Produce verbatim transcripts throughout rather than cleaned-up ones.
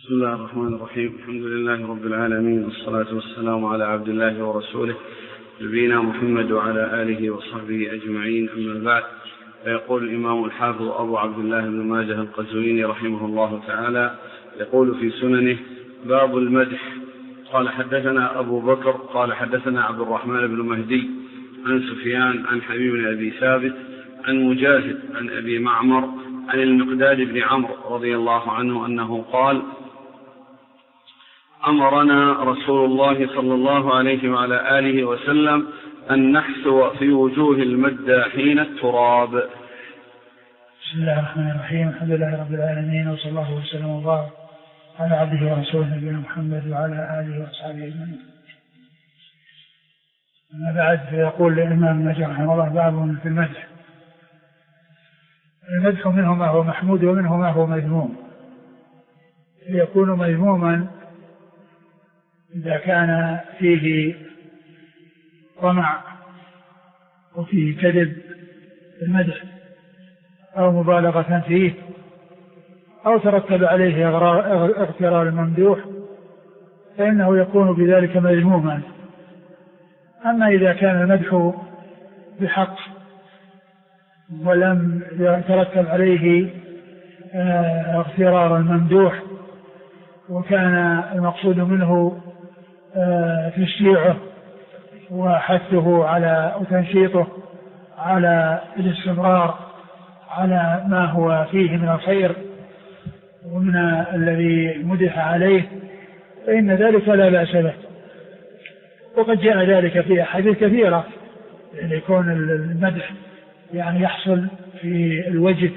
بسم الله الرحمن الرحيم. الحمد لله رب العالمين، والصلاة والسلام على عبد الله ورسوله نبينا محمد وعلى آله وصحبه أجمعين، أما بعد. فيقول الإمام الحافظ أبو عبد الله بن ماجه القزويني رحمه الله تعالى يقول في سننه: باب المدح. قال حدثنا أبو بكر قال حدثنا عبد الرحمن بن مهدي عن سفيان عن حبيب بن أبي ثابت عن مجاهد عن أبي معمر عن المقداد بن عمرو رضي الله عنه أنه قال: أمرنا رسول الله صلى الله عليه وعلى آله وسلم أن نحثو في وجوه المداحين التراب. بسم الله الرحمن الرحيم. الحمد لله رب العالمين، وصلى الله وسلم وبارك على عبده ورسوله نبينا محمد وعلى آله وأصحابه أجمعين. أما بعد، فيقول الإمام النووي رحمه الله: باب في المدح. المدح منه ما هو محمود ومنه ما هو مذموم. يكون مذموما إذا كان فيه طمع وفيه كذب في المدح أو مبالغة فيه أو ترتب عليه اغترار الممدوح، فإنه يكون بذلك مذموما. أما إذا كان المدح بحق ولم يترتب عليه اغترار الممدوح، وكان المقصود منه تشجيعه وحثه على وتنشيطه على الاستمرار على ما هو فيه من الخير ومن الذي مدح عليه، فإن ذلك لا بأس به. وقد جاء ذلك في أحاديث كثيرة، يعني يكون المدح يعني يحصل في الوجه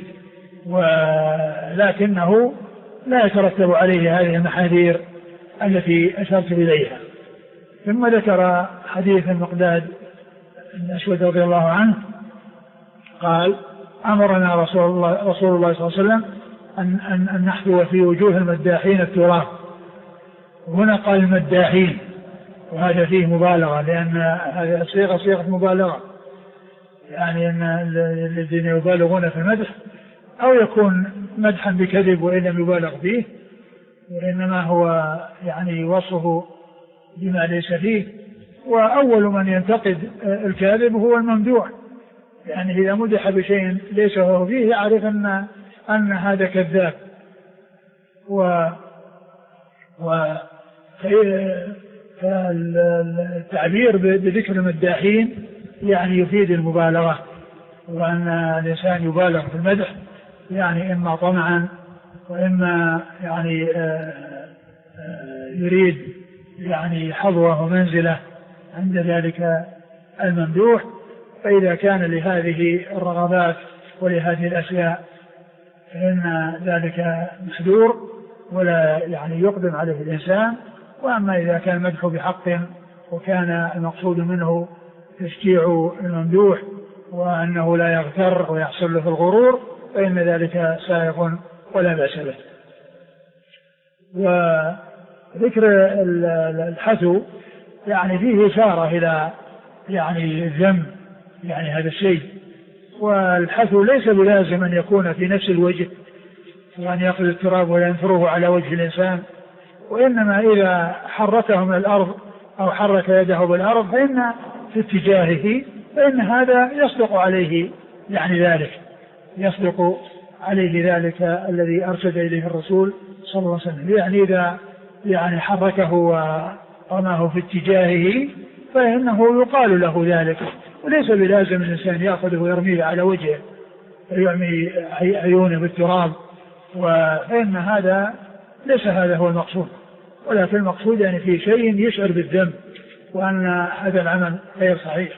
ولكنه لا يترتب عليه هذه المحاذير التي أشرت إليها. ثم ذكر حديث المقداد بن أسود رضي الله عنه قال: أمرنا رسول الله, رسول الله صلى الله عليه وسلم أن, أن, أن نحثو في وجوه المداحين التراب. هنا قال المداحين، وهذا فيه مبالغة، لأن هذه صيغة صيغة مبالغة، يعني أن الذين يبالغون في المدح أو يكون مدحا بكذب وإن لم يبالغ فيه، وإنما هو يعني وصفه بما ليس فيه. وأول من ينتقد الكاذب هو الممدوح، يعني إذا مدح بشيء ليس هو فيه يعرف أن, أن هذا كذاب. و فالتعبير بذكر المداحين يعني يفيد المبالغة، وأن الإنسان يبالغ في المدح، يعني إما طمعا وإما يعني يريد يعني حظوة ومنزلة عند ذلك الممدوح. فإذا كان لهذه الرغبات ولهذه الأشياء فإن ذلك محذور ولا يعني يقدم عليه الإنسان. وأما إذا كان المدح بحق وكان المقصود منه تشجيع الممدوح وأنه لا يغتر ويحصل له الغرور، فإن ذلك سائغ ولا بأس به. وذكر الحثو يعني فيه إشارة إلى يعني الذم، يعني هذا الشيء. والحثو ليس بلازم أن يكون في نفس الوجه وأن يأخذ التراب وينثره على وجه الإنسان، وإنما إذا حركه من الأرض أو حرك يده بالأرض فإن في اتجاهه، فإن هذا يصدق عليه يعني ذلك يصدق عليه ذلك الذي أرشد إليه الرسول صلى الله عليه وسلم. يعني إذا يعني حركه ورماه في اتجاهه فإنه يقال له ذلك، وليس بلازم الإنسان يأخذه ويرميه على وجهه ويعمي عيونه بالتراب، وإن هذا ليس هذا هو المقصود، ولكن المقصود يعني في شيء يشعر بالذنب وأن هذا العمل غير صحيح.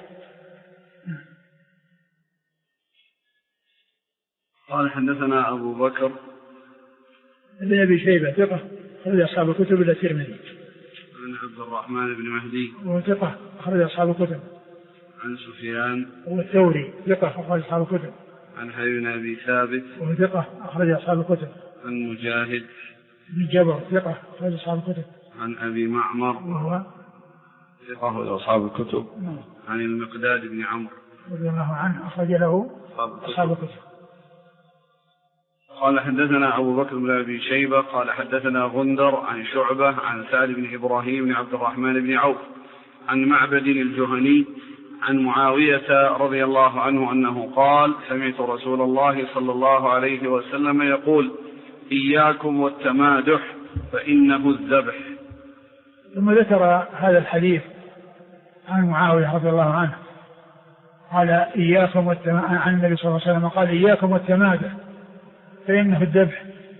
قال حدثنا أبو بكر ابن أبي شيبة ثقة أخرج أصحاب الكتب إلا الترمذي. عن عبد الرحمن بن مهدي وثقة أخرج أصحاب الكتب. عن سفيان والثوري ثقة أخرج أصحاب الكتب. عن حبيب بن أبي ثابت وثقة أخرج أصحاب الكتب. عن مجاهد بن جبر ثقة أخرج أصحاب الكتب. عن أبي معمر وهو ثقة أخرج أصحاب الكتب. عن المقداد بن عمرو رضي الله عنه أخرج له أصحاب الكتب. قال حدثنا أبو بكر بن أبي شيبة قال حدثنا غندر عن شعبة عن سعد بن إبراهيم بن عبد الرحمن بن عوف عن معبد الجهني عن معاوية رضي الله عنه أنه قال سمعت رسول الله صلى الله عليه وسلم يقول إياكم والتمادح فإنه الذبح. ثم ذكر هذا الحديث عن معاوية رضي الله عنه قال إياكم والتمادح عن النبي صلى الله عليه وسلم قال إياكم والتمادح فإنه الذبح،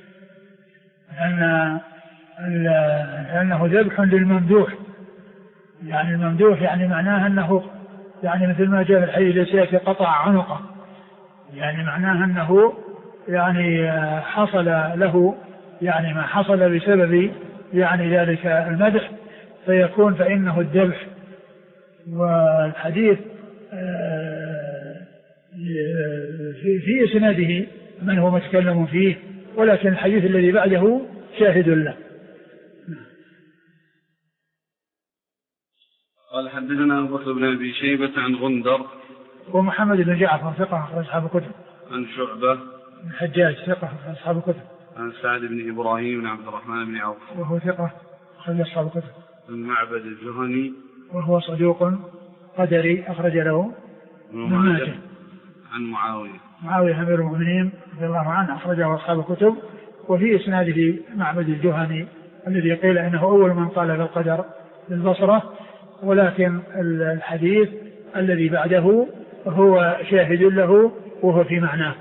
لأن لأنه ذبح للممدوح، يعني الممدوح يعني معناه أنه يعني مثل ما جاء في الحديث ليس قطع عنقه، يعني معناه أنه يعني حصل له يعني ما حصل بسبب يعني ذلك المدح فيكون فإنه الذبح. والحديث في إسناده من هو متكلم فيه، ولكن الحديث الذي بعده شاهد له. قال حدثنا أبو بكر بن أبي شيبة عن غندر ومحمد بن جعفر ثقة أخرج أصحاب الكتب. عن شعبة بن حجاج ثقة أخرج أصحاب الكتب. عن سعد بن إبراهيم بن عبد الرحمن بن عوف وهو ثقة أخرج أصحاب الكتب. عن معبد الجهني وهو صدوق قدري أخرج له ابن ماجه. عن معاوية معاوية أمير المؤمنين رضي الله عنه أخرجه أصحاب الكتب. وفي إسناده معبد الجهني الذي قيل إنه أول من قال بالقدر بالبصرة، ولكن الحديث الذي بعده هو شاهد له وهو في معناه.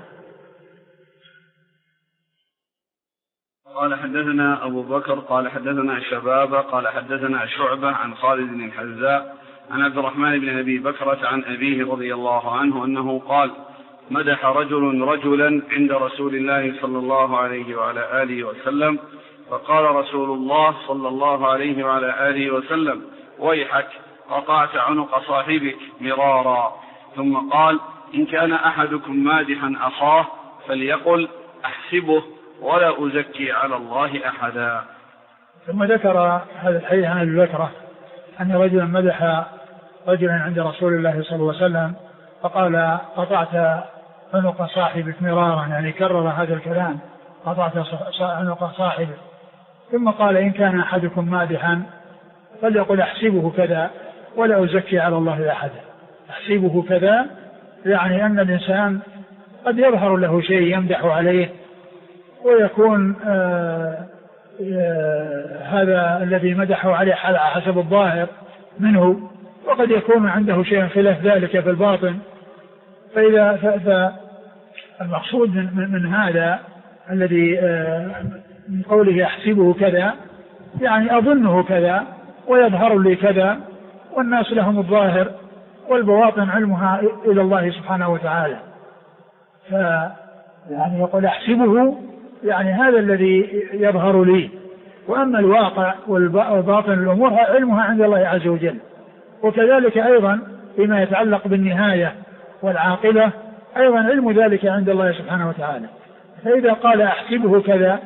قال حدثنا أبو بكر قال حدثنا شبابة قال حدثنا شعبة عن خالد بن الحذاء عن عبد الرحمن بن أبي بكرة عن أبيه رضي الله عنه أنه قال مدح رجل رجلا عند رسول الله صلى الله عليه وعلى آله وسلم، فقال رسول الله صلى الله عليه وعلى آله وسلم ويحك قطعت عنق صاحبك مرارا، ثم قال إن كان أحدكم مادحا أخاه فليقل أحسبه ولا أزكي على الله أحدا. ثم ذكر هذا الحديث عن أبي بكرة أن رجلا مدح رجلا عند رسول الله صلى الله عليه وسلم فقال قطعت عنق صاحبك مرارا، يعني كرر هذا الكلام قطعت عنق صاحبك، ثم قال إن كان أحدكم مادحا فليقل أحسبه كذا ولا أزكي على الله أحدا. أحسبه كذا يعني أن الإنسان قد يظهر له شيء يمدح عليه ويكون آآ آآ هذا الذي مدحه عليه على حسب الظاهر منه، وقد يكون عنده شيء خلاف ذلك في الباطن. فإذا فالمقصود من, من, من هذا الذي من قوله أحسبه كذا يعني أظنه كذا ويظهر لي كذا، والناس لهم الظاهر والبواطن علمها إلى الله سبحانه وتعالى. ف يعني يقول أحسبه يعني هذا الذي يظهر لي، وأما الواقع والباطن الأمور علمها عند الله عز وجل. وكذلك أيضا فيما يتعلق بالنهاية والعاقبة أيضا علم ذلك عند الله سبحانه وتعالى. فإذا قال أحسبه كذا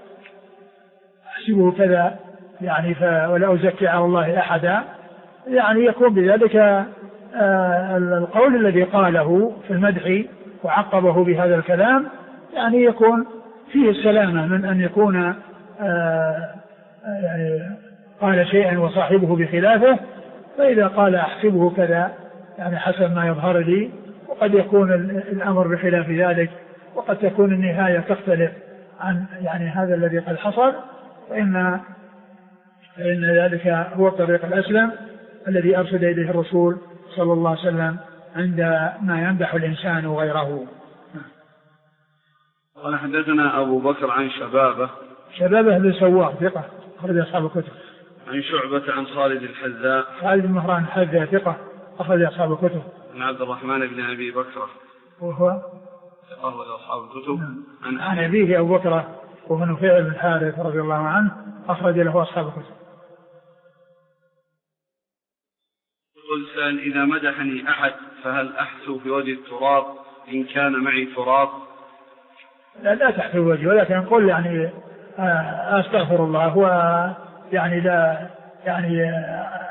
أحسبه كذا يعني ولا أزكي على الله أحدا، يعني يكون بذلك آه القول الذي قاله في المدح وعقبه بهذا الكلام يعني يكون فيه السلامة من أن يكون آه يعني قال شيئا وصاحبه بخلافه. فإذا قال أحسبه كذا يعني حسب ما يظهر لي، وقد يكون الأمر بخلاف ذلك، وقد تكون النهاية تختلف عن يعني هذا الذي قد حصل، فإن فإن ذلك هو الطريق الأسلم الذي أرشد إليه الرسول صلى الله عليه وسلم عندما يمدح الإنسان غيره. قال حدثنا أبو بكر عن شبابة شبابة بن سوار ثقة أخرج أصحاب الكتب. عن شعبة عن خالد الحذاء خالد بن مهران الحذاء ثقة أخرج أصحاب الكتب. عن عبد الرحمن بن أبي بكرة وهو أخرج أصحاب الكتب. عن, عن أبيه أبو بكرة وهو نفيع بن الحارث رضي الله عنه أخرج له أصحاب الكتب. يقول سأل إذا مدحني أحد فهل أحثو في وجه التراب إن كان معي تراب؟ لا لا تحثو وجه، ولكن قل يعني أستغفر الله ويعني لا يعني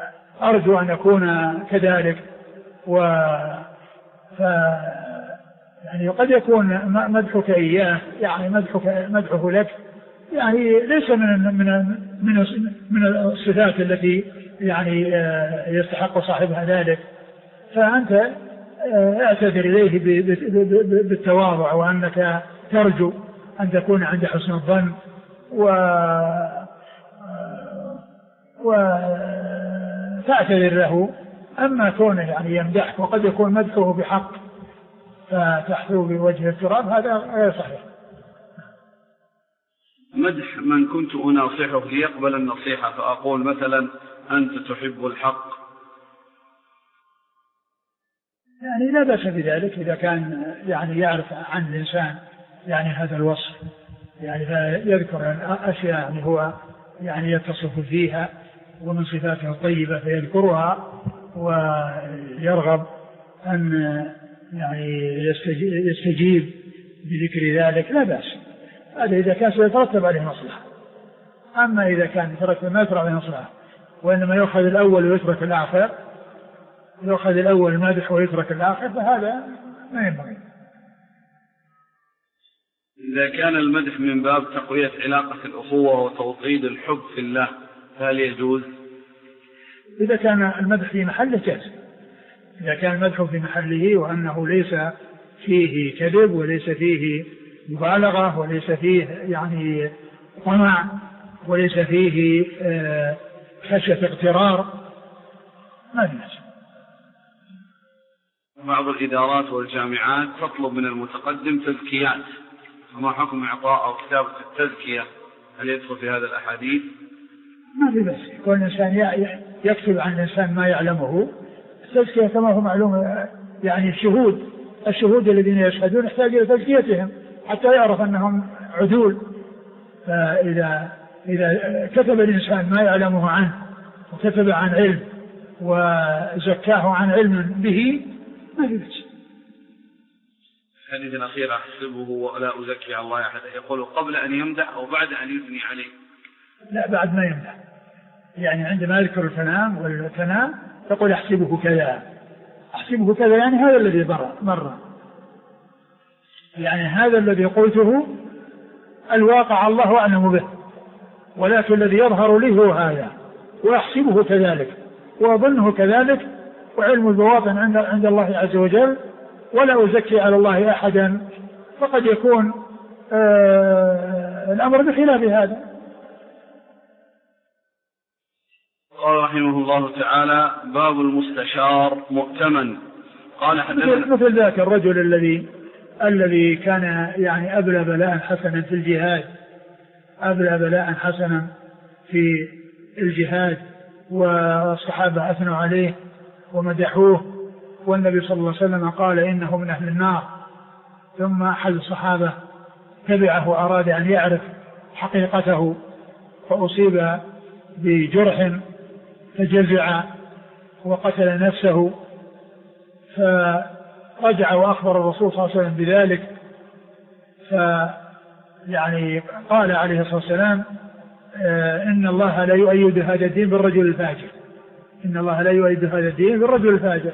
أرجو أن يكون كذلك، و يعني قد يكون مدحك إياه يعني مدحك مدحه لك يعني ليس من من من من الصفات التي يعني يستحق صاحبها ذلك، فأنت اعتذر إليه بالتواضع وأنك ترجو أن تكون عند حسن الظن و وتعتذر له. أما كونه يعني يمدحك وقد يكون مدحه بحق فتحثو بوجه التراب هذا غير صحيح. مدح من كنت أناصحه ليقبل النصيحة فأقول مثلا أنت تحب الحق، يعني لا بأس بذلك إذا كان يعني يعرف عن الإنسان يعني هذا الوصف، يعني فيذكر أشياء يعني هو يعني يتصف فيها ومن صفاته الطيبة فيذكرها ويرغب أن يعني يستجيب بذكر ذلك لا بأس، هذا إذا كان سيترتب عليه مصلحة. أما إذا كان يترتب ما يترتب عليه مصلحة وإنما يأخذ الأول ويترك الآخر، يأخذ الأول المادح ويترك الآخر، فهذا ما ينبغي. إذا كان المدح من باب تقوية علاقة الأخوة وتوطيد الحب في الله هل يجوز؟ إذا كان المدح في محله جاز، إذا كان المدح في محله وأنه ليس فيه كذب وليس فيه مبالغة وليس فيه يعني طمع وليس فيه خشية اغترار ما يجوز. بعض الإدارات والجامعات تطلب من المتقدم تزكيات، فما حكم إعطاء أو كتابة التزكية؟ هل يدخل في هذا الأحاديث؟ ما في بس كل إنسان يكتب عن الإنسان ما يعلمه. التزكية كما هو معلوم يعني الشهود الشهود الذين يشهدون يحتاج إلى تزكيتهم حتى يعرف أنهم عدول. فإذا إذا كتب الإنسان ما يعلمه عنه وكتب عن علم وزكاه عن علم به ما في بس. الحديث الأخير أحسبه ولا أزكي على الله أحد، يقول قبل أن يمدح أو بعد أن يثني عليه؟ لا بعد ما يمدح، يعني عندما يذكر الكلام والثناء تقول أحسبه كذا أحسبه كذا يعني هذا الذي مر، يعني هذا الذي قلته الواقع الله أعلم به، ولكن الذي يظهر لي هو هذا وأحسبه كذلك وأظنه كذلك، وعلم البواطن عند عند الله عز وجل، ولا أزكي على الله أحدا، فقد يكون آه الأمر بخلاف هذا. قال رحمه الله تعالى باب المستشار مؤتمن. قال حدثنا مثل ذاك الرجل الذي الذي كان يعني أبلى بلاء حسنا في الجهاد، أبلى بلاء حسنا في الجهاد والصحابة أثنوا عليه ومدحوه، والنبي صلى الله عليه وسلم قال إنه من أهل النار، ثم أحد الصحابة تبعه وأراد أن يعرف حقيقته فأصيب بجرح فجزع وقتل نفسه، فرجع وأخبر الرسول صلى الله عليه وسلم بذلك، فيعني قال عليه الصلاة والسلام إن الله لا يؤيد هذا الدين بالرجل الفاجر، إن الله لا يؤيد هذا الدين بالرجل الفاجر.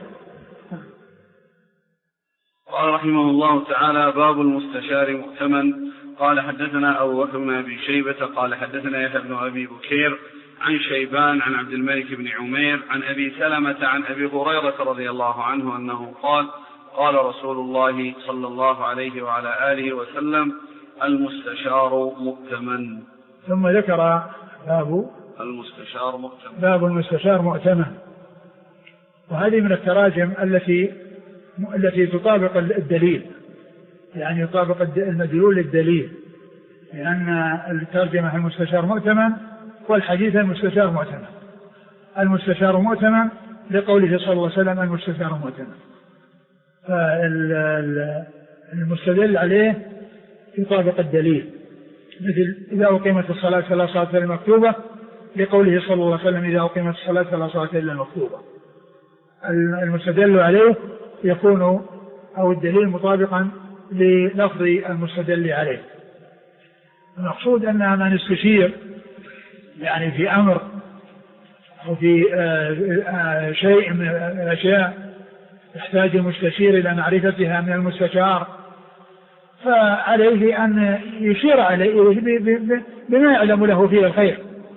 قال رحمه الله تعالى باب المستشار مؤتمن. قال حدثنا أبو بكر بن أبي شيبة قال حدثنا يحيى بن أبي بكير عن شيبان عن عبد الملك بن عمير عن أبي سلمة عن أبي هريرة رضي الله عنه أنه قال قال رسول الله صلى الله عليه وعلى آله وسلم المستشار مؤتمن. ثم ذكر باب المستشار مؤتمن باب المستشار مؤتمن، وهذه من التراجم التي التي تطابق الدليل، يعني يطابق المدلول للدليل، لأن الترجمة المستشار مؤتمن والحديث المستشار مؤتمن. المستشار مؤتمن لقوله صلى الله عليه وسلم المستشار مؤتمن، فالمستدل عليه يطابق الدليل، مثل إذا أقيمت الصلاة فلا صلاة إلا المكتوبة لقوله صلى الله عليه وسلم إذا أقيمت الصلاة فلا صلاة إلا المكتوبة. المستدل عليه يكون أو الدليل مطابقا للفظ المستدل عليه. المقصود أن من استشير يعني في أمر أو في شيء من الأشياء يحتاج المستشير إلى معرفتها من المستشار، فعليه أن يشير عليه بما يعلم له فيه الخير،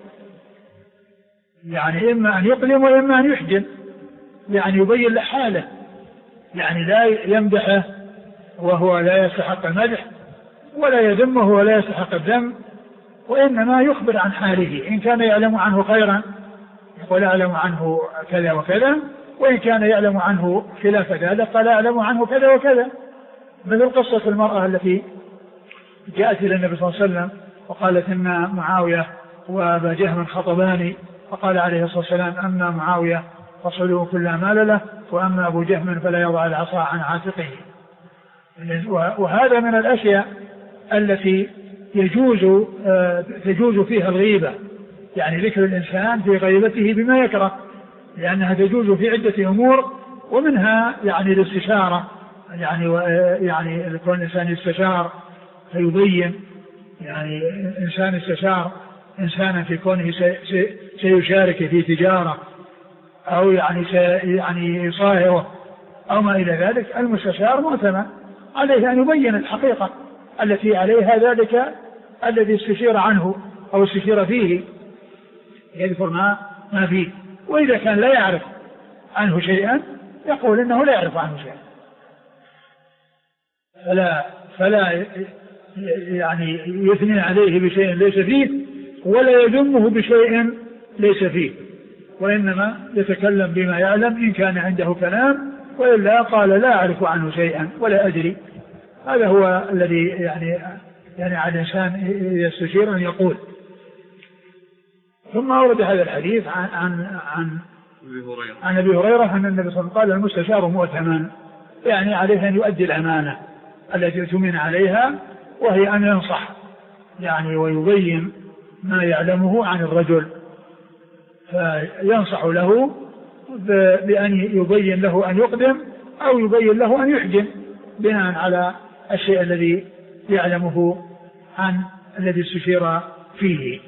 يعني إما أن يقدم وإما أن يحجم، يعني يبين له حاله، يعني لا يمدحه وهو لا يستحق المدح ولا يذمه ولا يستحق الذم، وإنما يخبر عن حاله، إن كان يعلم عنه خيرا يقول أعلم عنه كذا وكذا، وإن كان يعلم عنه خلاف ذلك قال أعلم عنه كذا وكذا. مثل قصة المرأة التي جاءت إلى النبي صلى الله عليه وسلم وقالت إن معاوية وأبا جهم خطباني، فقال عليه الصلاة والسلام أما معاوية فصلوا كل مال له، وأما أبو جهم فلا يضع العصا عن عاتقه. وهذا من الأشياء التي يجوز تجوز فيها الغيبة، يعني ذكر الإنسان في غيبته بما يكره، لأنها تجوز في عدة أمور، ومنها يعني الاستشارة، يعني يعني يكون الإنسان يستشار فيبين، يعني إنسان استشار إنسانا في كونه سيشارك في تجارة أو يعني يعني يصاهره أو ما إلى ذلك، المستشار مؤتمن عليه أن يبين الحقيقة التي عليها ذلك الذي استشير عنه أو استشير فيه، يذكر ما ما فيه. وإذا كان لا يعرف عنه شيئا يقول إنه لا يعرف عنه شيئا، فلا فلا يعني يثني عليه بشيء ليس فيه ولا يذمه بشيء ليس فيه، وإنما يتكلم بما يعلم إن كان عنده كلام، وإلا قال لا أعرف عنه شيئا ولا أدري. هذا هو الذي يعني يعني على الإنسان يستشير أن يقول. ثم ورد هذا الحديث عن عن عن عن أبي هريرة أن النبي صلى الله عليه وسلم قال المستشار مؤتمن، يعني عليه أن يؤدي الأمانة التي اؤتمن عليها، وهي أن ينصح يعني ويبين ما يعلمه عن الرجل، فينصح له بأن يبين له أن يقدم أو يبين له أن يحجم بناء على الشيء الذي يعلمه عن الذي استشير فيه.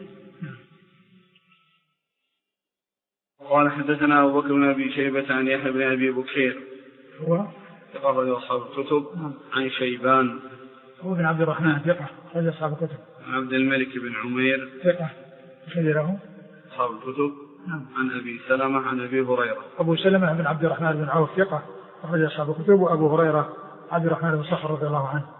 قال حدثنا أبو بكر بن أبي شيبة عن يحيى بن أبي بكير هو ثقة أصحاب الكتب عن شيبان هو بن عبد الرحمن ثقة أخرج أصحاب الكتب عن عبد الملك بن عمير ثقة أخرج له أصحاب الكتب عن أبي سلمة عن أبي هريرة أبو سلمة بن عبد الرحمن بن عوف ثقة أخرج أصحاب الكتب، وأبو هريرة عبد الرحمن بن صخر رضي الله عنه.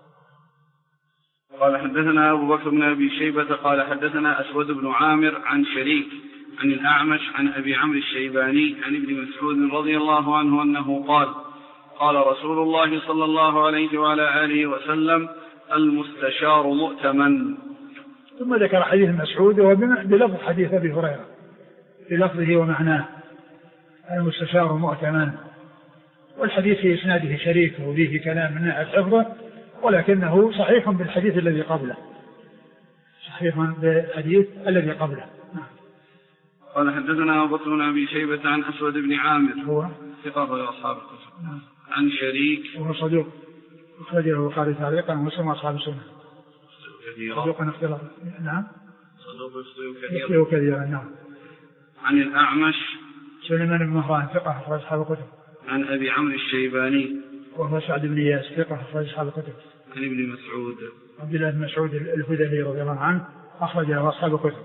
قال حدثنا أبو بكر بن أبي شيبة قال حدثنا أسود بن عامر عن شريك عن الأعمش عن أبي عمرو الشيباني عن ابن مسعود رضي الله عنه أنه قال قال رسول الله صلى الله عليه وعلى آله وسلم المستشار مؤتمن. ثم ذكر حديث مسعود بلفظ حديث أبي هريرة بلفظه ومعناه المستشار مؤتمن، والحديث في إسناده شريك وفيه كلام من ناحية حفظه، ولكنه صحيح بالحديث الذي قبله صحيح بالحديث الذي قبله. قال حدثنا أبو بكر بن أبي شيبة عن أسود بن عامر هو ثقة أصحاب الكتب عن شريك وهو صدوق أخرجه البخاري تعليقا ومسلم وأصحاب السنة صدوق اختلاط نعم صدوق يخطئ كثيرا نعم. عن الأعمش سليمان بن مهران ثقة أخرج أصحاب الكتب عن أبي عمرو الشيباني وهو سعد بن إياس ثقة أخرج أصحاب الكتب عن ابن مسعود عبد الله بن مسعود الهذلي رضي الله عنه أخرجه أصحاب الكتب.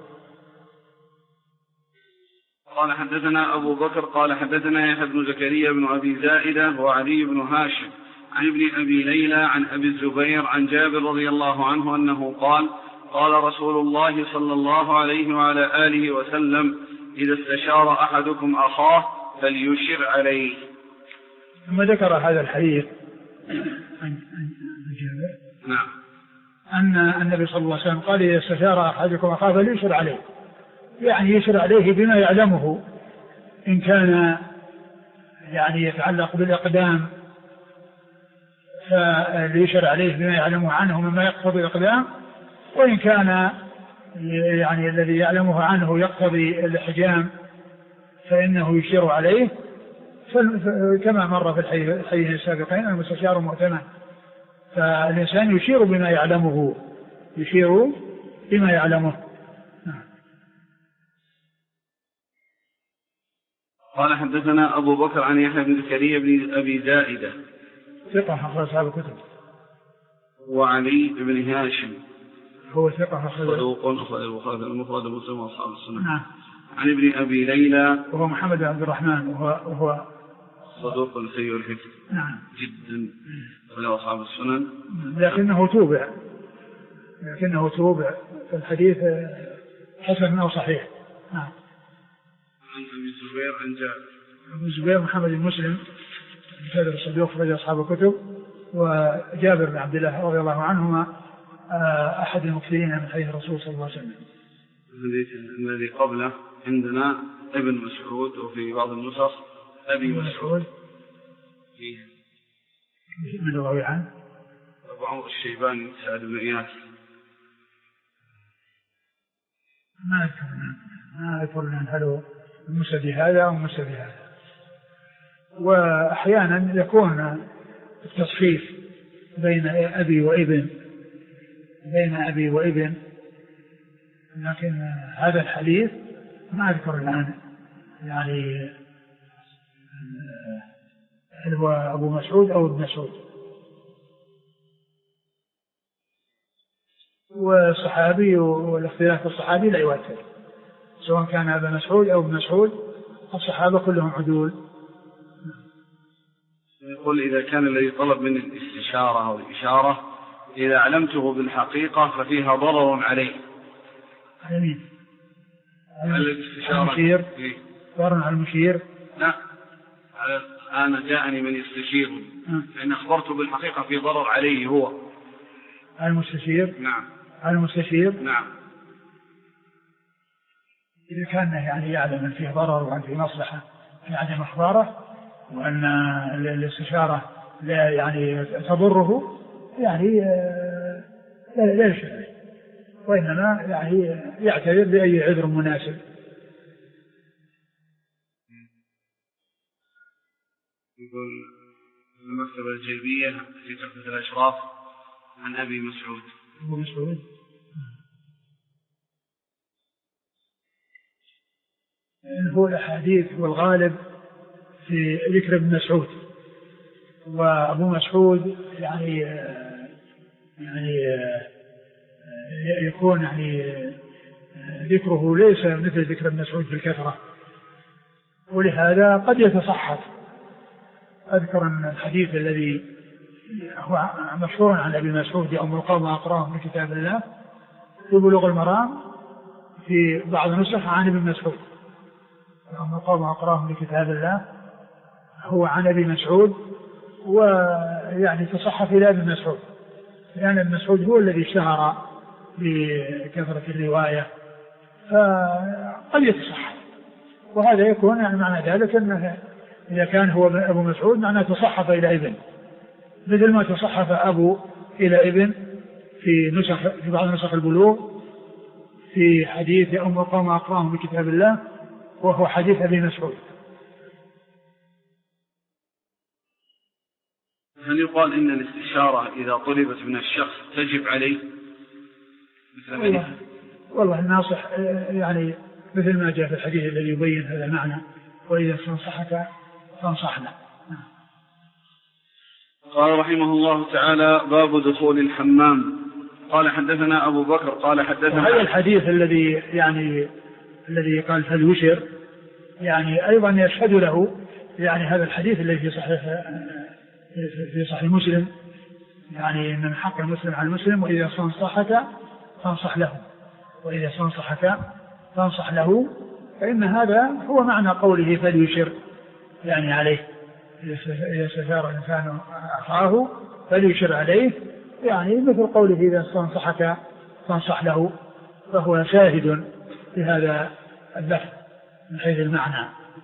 قال حدثنا أبو بكر قال حدثنا يحيى بن زكريا بن أبي زائدة وعلي بن هاشم عن ابن أبي ليلى عن أبي الزبير عن جابر رضي الله عنه أنه قال قال رسول الله صلى الله عليه وعلى آله وسلم إذا استشار أحدكم أخاه فليشر عليه. ثم ذكر هذا الحديث عن جابر نعم أن النبي صلى الله عليه وسلم قال إذا استشار أحدكم أخاه فليشر عليه، يعني يشر عليه بما يعلمه، إن كان يعني يتعلق بالإقدام فليشر عليه بما يعلمه عنه مما يقتضي الإقدام، وإن كان يعني الذي يعلمه عنه يقتضي الإحجام فإنه يشير عليه، كما مر في الحديث السابقين المستشار مؤتمن، فالإنسان يشير بما يعلمه يشير بما يعلمه. قال حدثنا أبو بكر عن يحيى بن زكريا بن أبي زائدة ثقة أخرج أصحاب الكتب. وعلي بن هاشم هو ثقة صدوق أخرج البخاري المفرد ومسلم وأصحاب السنن. نعم. عن ابن أبي ليلى وهو محمد بن عبد الرحمن وهو, وهو صدوق سيء الحفظ نعم جدا وله أصحاب السنن، لكنه توبع لكنه توبع في الحديث حسن أو صحيح. نعم. عن أبي الزبير عن جابر. أبو الزبير محمد بن مسلم هذا الصدوق أخرج أصحاب الكتب. وجابر بن عبد الله رضي الله عنهما أحد المكثرين من حديث الرسول صلى الله عليه وسلم. الذي قبله عندنا ابن مسعود، وفي بعض النسخ أبي مسعود من روي عنه أبو عمرو الشيباني سعد بن إياس. ما أذكر ما أذكر من هل المسند هذا أو المسند هذا. وأحيانا يكون التصحيف بين أبي وابن بين أبي وابن لكن هذا الحديث ما أذكر الآن يعني هل هو أبو مسعود أو ابن مسعود. والصحابي والاختلاف في الصحابي لا يؤثر سواء كان أبا مسعود أو ابن مسعود، الصحابة كلهم عدول. يقول إذا كان الذي طلب من الاستشارة أو الإشارة إذا علمته بالحقيقة ففيها ضرر عليه. أمين. المشير ضرر على المشير. لا، أنا جاءني من يستشير فإن أخبرته بالحقيقة في ضرر عليه هو. على المستشير. نعم. على المستشير. نعم. إذا كان يعني يعلم أن فيه ضرر وأن فيه مصلحة في عدم إخباره وأن الاستشارة لا يعني تضره يعني لا لا يشرع، وإنما يعني يعتذر بأي عذر مناسب. يقول المكتبة الجلبية في تحفة الأشراف عن أبي مسعود. أبو مسعود. هو الأحاديث والغالب في ذكر ابن مسعود، وأبو مسعود يعني يعني يكون يعني ذكره ليس مثل ذكر ابن مسعود في الكثرة، ولهذا قد يتصحف. أذكر أن الحديث الذي هو مشهور عن أبي مسعود يوم القوم أقراهم من كتاب الله في بلوغ المرام في بعض النسخ عن ابن مسعود يوم القوم أقراهم من كتاب الله هو عن أبي مسعود، ويعني تصحف إلى ابن مسعود لأن ابن مسعود هو الذي اشتهر بكثرة الرواية فقد يتصحف. وهذا يكون يعني معنى ذلك أنه إذا كان هو أبو مسعود معناه تصحف إلى ابن، مثل ما تصحف أبو إلى ابن في نسخ في بعض نسخ البلوغ في حديث أم القوم أقراهم بكتاب الله وهو حديث أبي مسعود. هل يقال إن الاستشارة إذا طلبت من الشخص تجب عليه؟ والله, والله الناصح يعني مثل ما جاء في الحديث الذي يبين هذا المعنى، وإذا استنصحك فانصح له. قال رحمه الله تعالى: باب دخول الحمام. قال حدثنا أبو بكر قال حدثنا. هذا الحديث الذي يعني الذي قال فليشر يعني أيضا يشهد له يعني هذا الحديث الذي في صحيح في صحيح مسلم، يعني من حق المسلم على المسلم وإذا استنصحك فانصح له وإذا استنصحك فانصح له، فإن هذا هو معنى قوله فليشر يعني عليه، إذا استشار الإنسان أخاه فليشر عليه، يعني مثل قوله إذا استنصحك فانصح له، فهو شاهد لهذا اللفظ من حيث المعنى.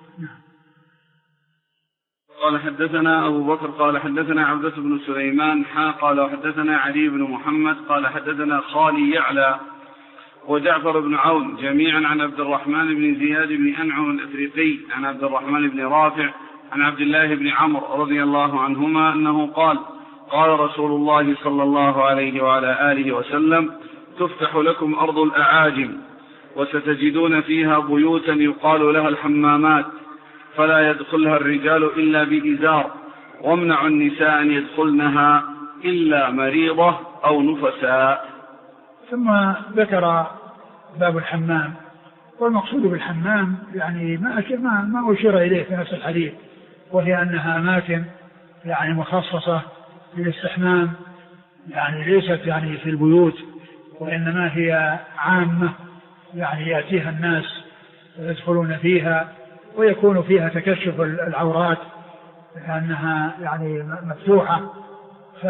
قال حدثنا أبو بكر قال حدثنا عبدة بن سليمان حا قال وحدثنا علي بن محمد قال حدثنا خالي يعلى وجعفر بن عون جميعا عن عبد الرحمن بن زياد بن أنعم الأفريقي عن عبد الرحمن بن رافع عن عبد الله بن عمرو رضي الله عنهما أنه قال: قال رسول الله صلى الله عليه وعلى آله وسلم: تفتح لكم أرض الأعاجم وستجدون فيها بيوتا يقال لها الحمامات، فلا يدخلها الرجال إلا بإزار، وامنعوا النساء أن يدخلنها إلا مريضة أو نفساء. ثم ذكر باب الحمام، والمقصود بالحمام يعني ما ما ما أشير إليه في نفس الحديث، وهي أنها أماكن يعني مخصصة للاستحمام، يعني ليست يعني في البيوت، وإنما هي عامة يعني يأتيها الناس ويدخلون فيها، ويكون فيها تكشف العورات لأنها يعني مفتوحة. ف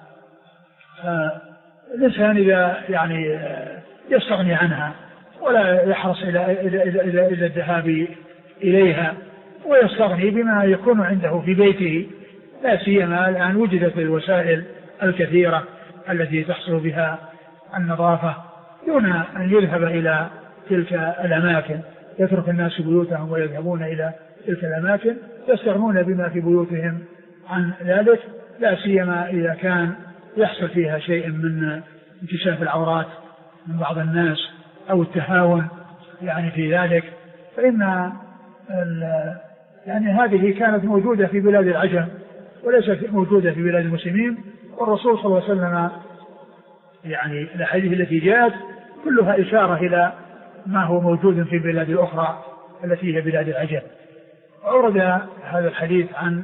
الإنسان إذا يعني يستغني عنها ولا يحرص إلى إلى إلى إلى الذهاب إليها، ويستغني بما يكون عنده في بيته، لا سيما الآن وجدت الوسائل الكثيرة التي تحصل بها النظافة، دون أن يذهب إلى تلك الأماكن. يترك الناس بيوتهم ويذهبون إلى تلك الأماكن، يستغنون بما في بيوتهم عن ذلك، لا سيما إذا كان يحصل فيها شيء من انكشاف العورات من بعض الناس أو التهاون يعني في ذلك. فإن يعني هذه كانت موجودة في بلاد العجم وليست موجودة في بلاد المسلمين، والرسول صلى الله عليه وسلم يعني الأحاديث التي جاءت كلها إشارة إلى ما هو موجود في البلاد الأخرى التي هي بلاد العجم. أورد هذا الحديث عن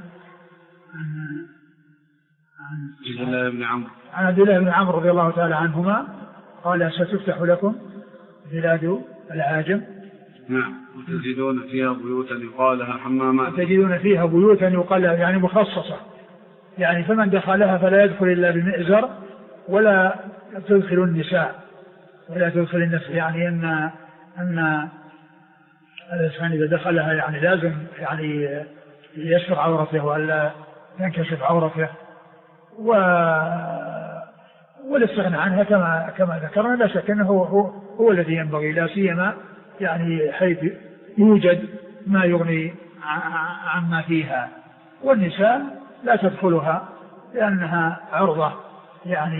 عبد الله بن عمرو عن عبد الله بن عمرو رضي الله تعالى عنهما قال: ستفتح لكم بلاد العاجم، نعم، وتجدون فيها بيوتا يقال لها حمامات، تجدون فيها بيوتا يقال لها يعني مخصصة، يعني فمن دخلها فلا يدخل إلا بمئزر، ولا تدخل النساء ولا تدخل النساء، يعني أن أن الإنسان إذا دخلها يعني لازم يعني يستر عورته ولا ينكشف عورته، و والاستغناء عنها كما كما ذكرنا لا شك أنه هو, هو, هو الذي ينبغي، لا سيما يعني حيث يوجد ما يغني عما فيها. والنساء لا تدخلها لأنها عرضة يعني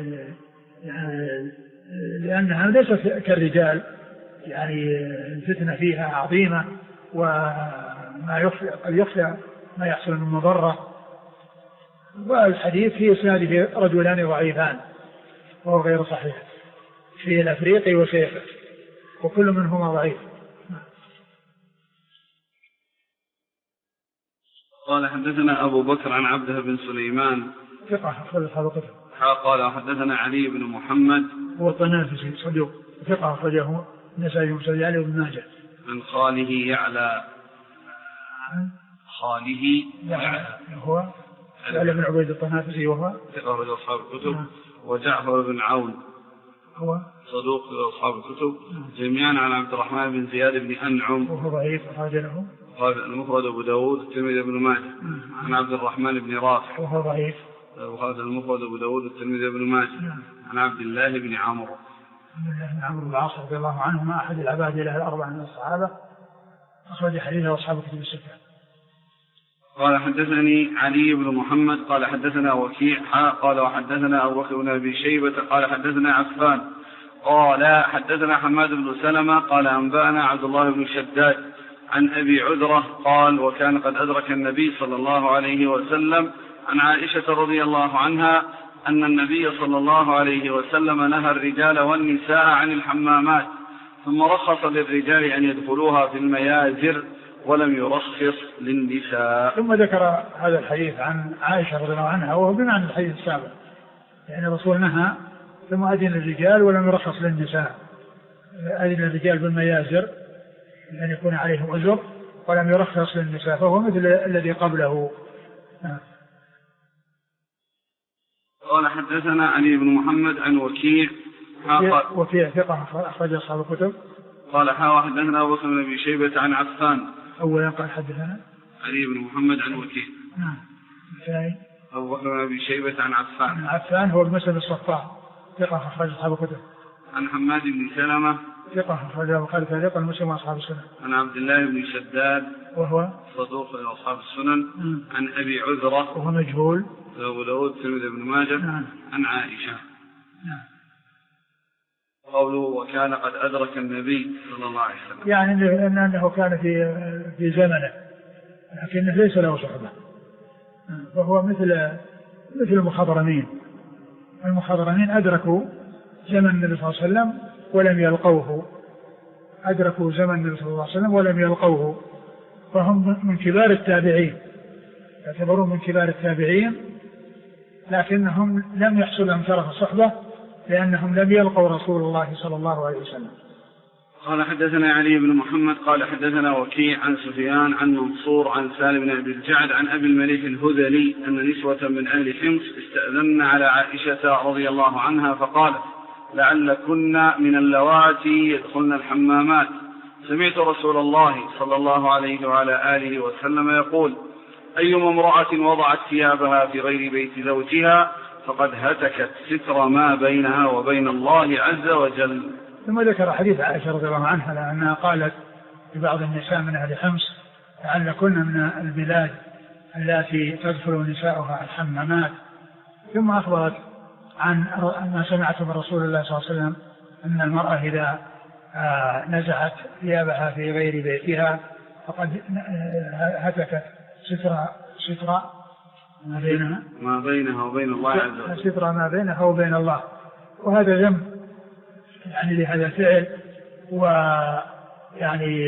لأنها ليست كالرجال، يعني الفتنة فيها عظيمة، وما يخفى قد يخفى ما يحصل من مضرة. والحديث في إسناده رجلان ضعيفان وهو غير صحيح، فيه الأفريقي وشيخه وكل منهما ضعيف. قال: حدثنا أبو بكر عن عبده بن سليمان ثقة أخرج أصحاب الكتب. قال: حدثنا علي بن محمد هو الطنافسي صدوق ثقة أخرجه النسائي وابن علي وابن ماجه. عن خاله يعلى خاله يعلى هو يعلى بن عبيد الطنافسي وهو ثقة أخرج أصحاب الكتب. وجعفر بن عون هو صدوق أصحاب الكتب جميعا عن عبد الرحمن بن زياد بن أنعم وهو ضعيف أخرج له قال المفرد أبو داود الترمذي بن ماجه. عن عبد الرحمن بن رافع وهو ضعيف وهذا المفرد أبو داود الترمذي بن ماجه. عن عبد الله بن عمرو عبد الله بن عمرو بن العاص رضي الله عنهما أحد العباد له الأربعة من الصحابة، أخرج حديثه أصحاب الكتب الستة. قال: حدثني علي بن محمد قال حدثنا وكيع قال وحدثنا أبو بكر بن أبي شيبة قال حدثنا عفان قال حدثنا حماد بن سلمة قال أنبأنا عبد الله بن شداد عن أبي عذرة قال: وكان قد أدرك النبي صلى الله عليه وسلم عن عائشة رضي الله عنها أن النبي صلى الله عليه وسلم نهى الرجال والنساء عن الحمامات، ثم رخص للرجال أن يدخلوها في الميازر ولم يرخص للنساء. ثم ذكر هذا الحديث عن عائشة رضي الله عنها وهو بمعنى الحديث السابق، يعني الرسول نهى ثم أذن للرجال ولم يرخص للنساء. أذن الرجال بالميازر أن يكون عليهم أجر ولم يرخص للنساء، فهو مثل الذي قبله. قال: حدثنا علي بن محمد عن وكيع وكيع ثقة أخرج أصحاب الكتب. قال: حدثنا أبو بكر بن أبي شيبة عن عفان. أولا قال حدثنا علي بن محمد عن وكيع. نعم. الثاني أبو بكر بن أبي شيبة عن عفان. عفان هو المسلم الصفاء ثقة أخرج أصحاب الكتب. عن حماد بن سلمة ثقة أخرج البخاري ثقة المسلم وأصحاب السنن. عن عبد الله بن شداد وهو صدوق أصحاب السنن. م. عن أبي عذرة وهو مجهول أبو داود الترمذي بن ماجه. نعم. عن عائشة. نعم. قوله: وكان قد أدرك النبي صلى الله عليه وسلم، يعني أنه كان في في زمنه، لكنه ليس له صحبة، فهو مثل مثل المخضرمين. المخضرمين أدركوا زمن النبي صلى الله عليه وسلم ولم يلقوه، أدركوا زمن النبي صلى الله عليه وسلم ولم يلقوه، فهم من كبار التابعين، يعتبرون من كبار التابعين، لكنهم لم يحصل لهم شرف الصحبة لأنهم لم يلقوا رسول الله صلى الله عليه وسلم. قال حدثنا علي بن محمد قال حدثنا وكيع عن سفيان عن منصور عن سالم بن أبي الجعد عن أبي المليح الهذلي أن نسوة من أهل حمص استأذن على عائشة رضي الله عنها فقالت لعلكن من اللواتي يدخلن الحمامات، سمعت رسول الله صلى الله عليه وعلى آله وسلم يقول أيما امرأة وضعت ثيابها في غير بيت زوجها فقد هتكت ستر ما بينها وبين الله عز وجل. ثم ذكر حديث عائشة رضي الله عنها لأنها قالت لبعض النساء من أهل حمص لعلكن من البلاد التي تدخل نساؤها الحمامات، ثم أخبرت عن ما سمعته من رسول الله صلى الله عليه وسلم أن المرأة إذا نزعت ثيابها في غير بيتها فقد هتكت ستر ستر ما بينها ما بينها وبين الله عز وجل، ستر ما بينها وبين الله. وهذا ذنب يعني لهذا الفعل، ويعني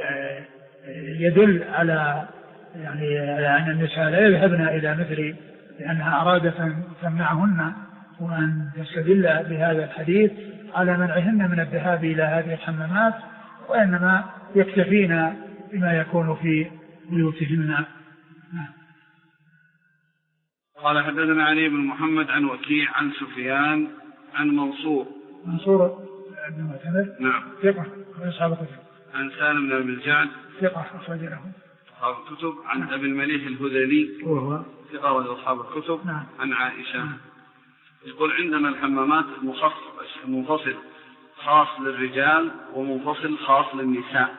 يدل على يعني على أن النساء لا يذهبن إلى مثل لأنها أرادت أن تمنعهن، وأن تستدل بهذا الحديث على منعهن من الذهاب إلى هذه الحمامات، وإنما يكتفين بما يكون في بيوتهن. قال حدثنا علي بن محمد عن وكيع عن سفيان عن منصور منصور بن معتمر نعم ثقة من أصحاب الكتب عن سالم بن أبي الجعد ثقة أخرج له أصحاب الكتب عن نعم. أبي المليح الهذلي وهو ثقة من أصحاب الكتب نعم. عن عائشة نعم. يقول عندنا الحمامات منفصل خاص للرجال ومنفصل خاص للنساء.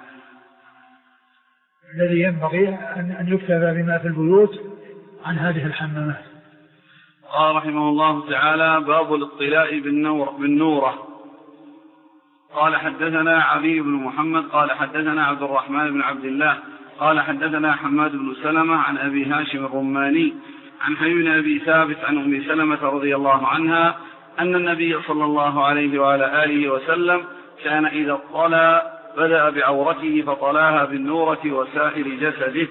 الذي ينبغي أن يكتب بما في البيوت عن هذه الحمامات. قال رحمه الله تعالى باب الاطلاء بالنور بالنورة. قال حدثنا علي بن محمد قال حدثنا عبد الرحمن بن عبد الله قال حدثنا حماد بن سلمة عن أبي هاشم الرماني عن حي بن أبي ثابت عن أم سلمة رضي الله عنها أن النبي صلى الله عليه وعلى آله وسلم كان إذا اطلع بدأ بعورته فطلاها بالنورة وسائر جسده.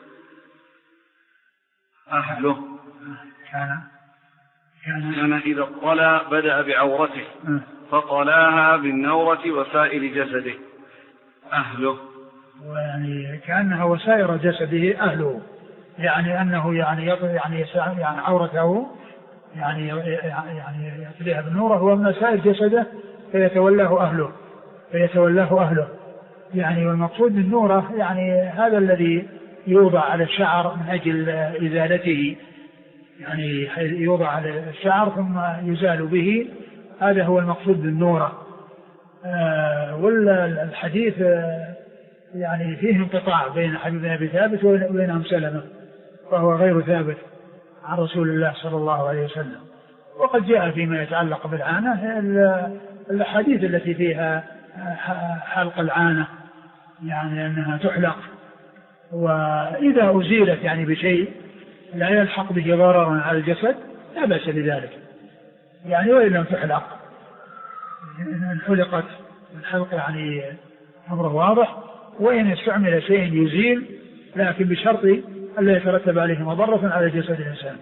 أهله كان كان إذا اطلع بدأ بعورته فطلاها بالنورة وسائر جسده. أهله ويعني كأنها وسائر جسده أهله، يعني أنه يعني يعني يعني عورته يعني يعني يطلعها بالنورة هو من سائر جسده فيتولاه أهله فيتولاه أهله يعني. والمقصود بالنورة يعني هذا الذي يوضع على الشعر من أجل إزالته، يعني يوضع على الشعر ثم يزال به، هذا هو المقصود بالنورة. آه والحديث آه يعني فيه انقطاع بين حبيب بن أبي ثابت وبين أم سلمة، فهو غير ثابت عن رسول الله صلى الله عليه وسلم. وقد جاء فيما يتعلق بالعانة الحديث التي فيها حلق العانة، يعني أنها تحلق، وإذا أزيلت يعني بشيء لا يلحق به ضررا على الجسد لا بأس بذلك، يعني وإن لم تحلق إن حلقت الحلق يعني أمر واضح، وإن استعمل شيء يزيل لكن بشرط ألا يترتب عليه مضرة على جسد الإنسان.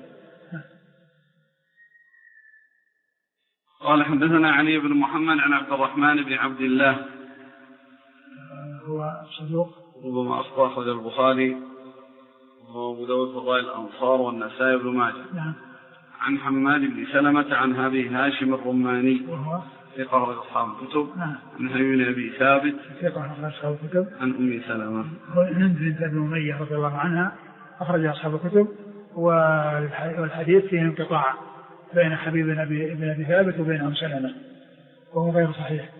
قال حدثنا علي بن محمد عن عبد الرحمن بن عبد الله هو صدوق ربما أخطأ أخرج البخاري وأبو داود فضائل الأنصار والنسائي بن ماجه نعم. عن حماد بن سلمة عن أبي هاشم الرماني وهو ثقة أخرج أصحاب الكتب نعم. عن حي بن أبي ثابت ثقة أخرج أصحاب الكتب عن أم سلمة هند بنت أبي أمية رضي الله عنها أخرج أصحاب الكتب. والحديث فيه انقطاع بين حبيب بن أبي, بن أبي ثابت وبين أم سلمة وهو غير صحيح.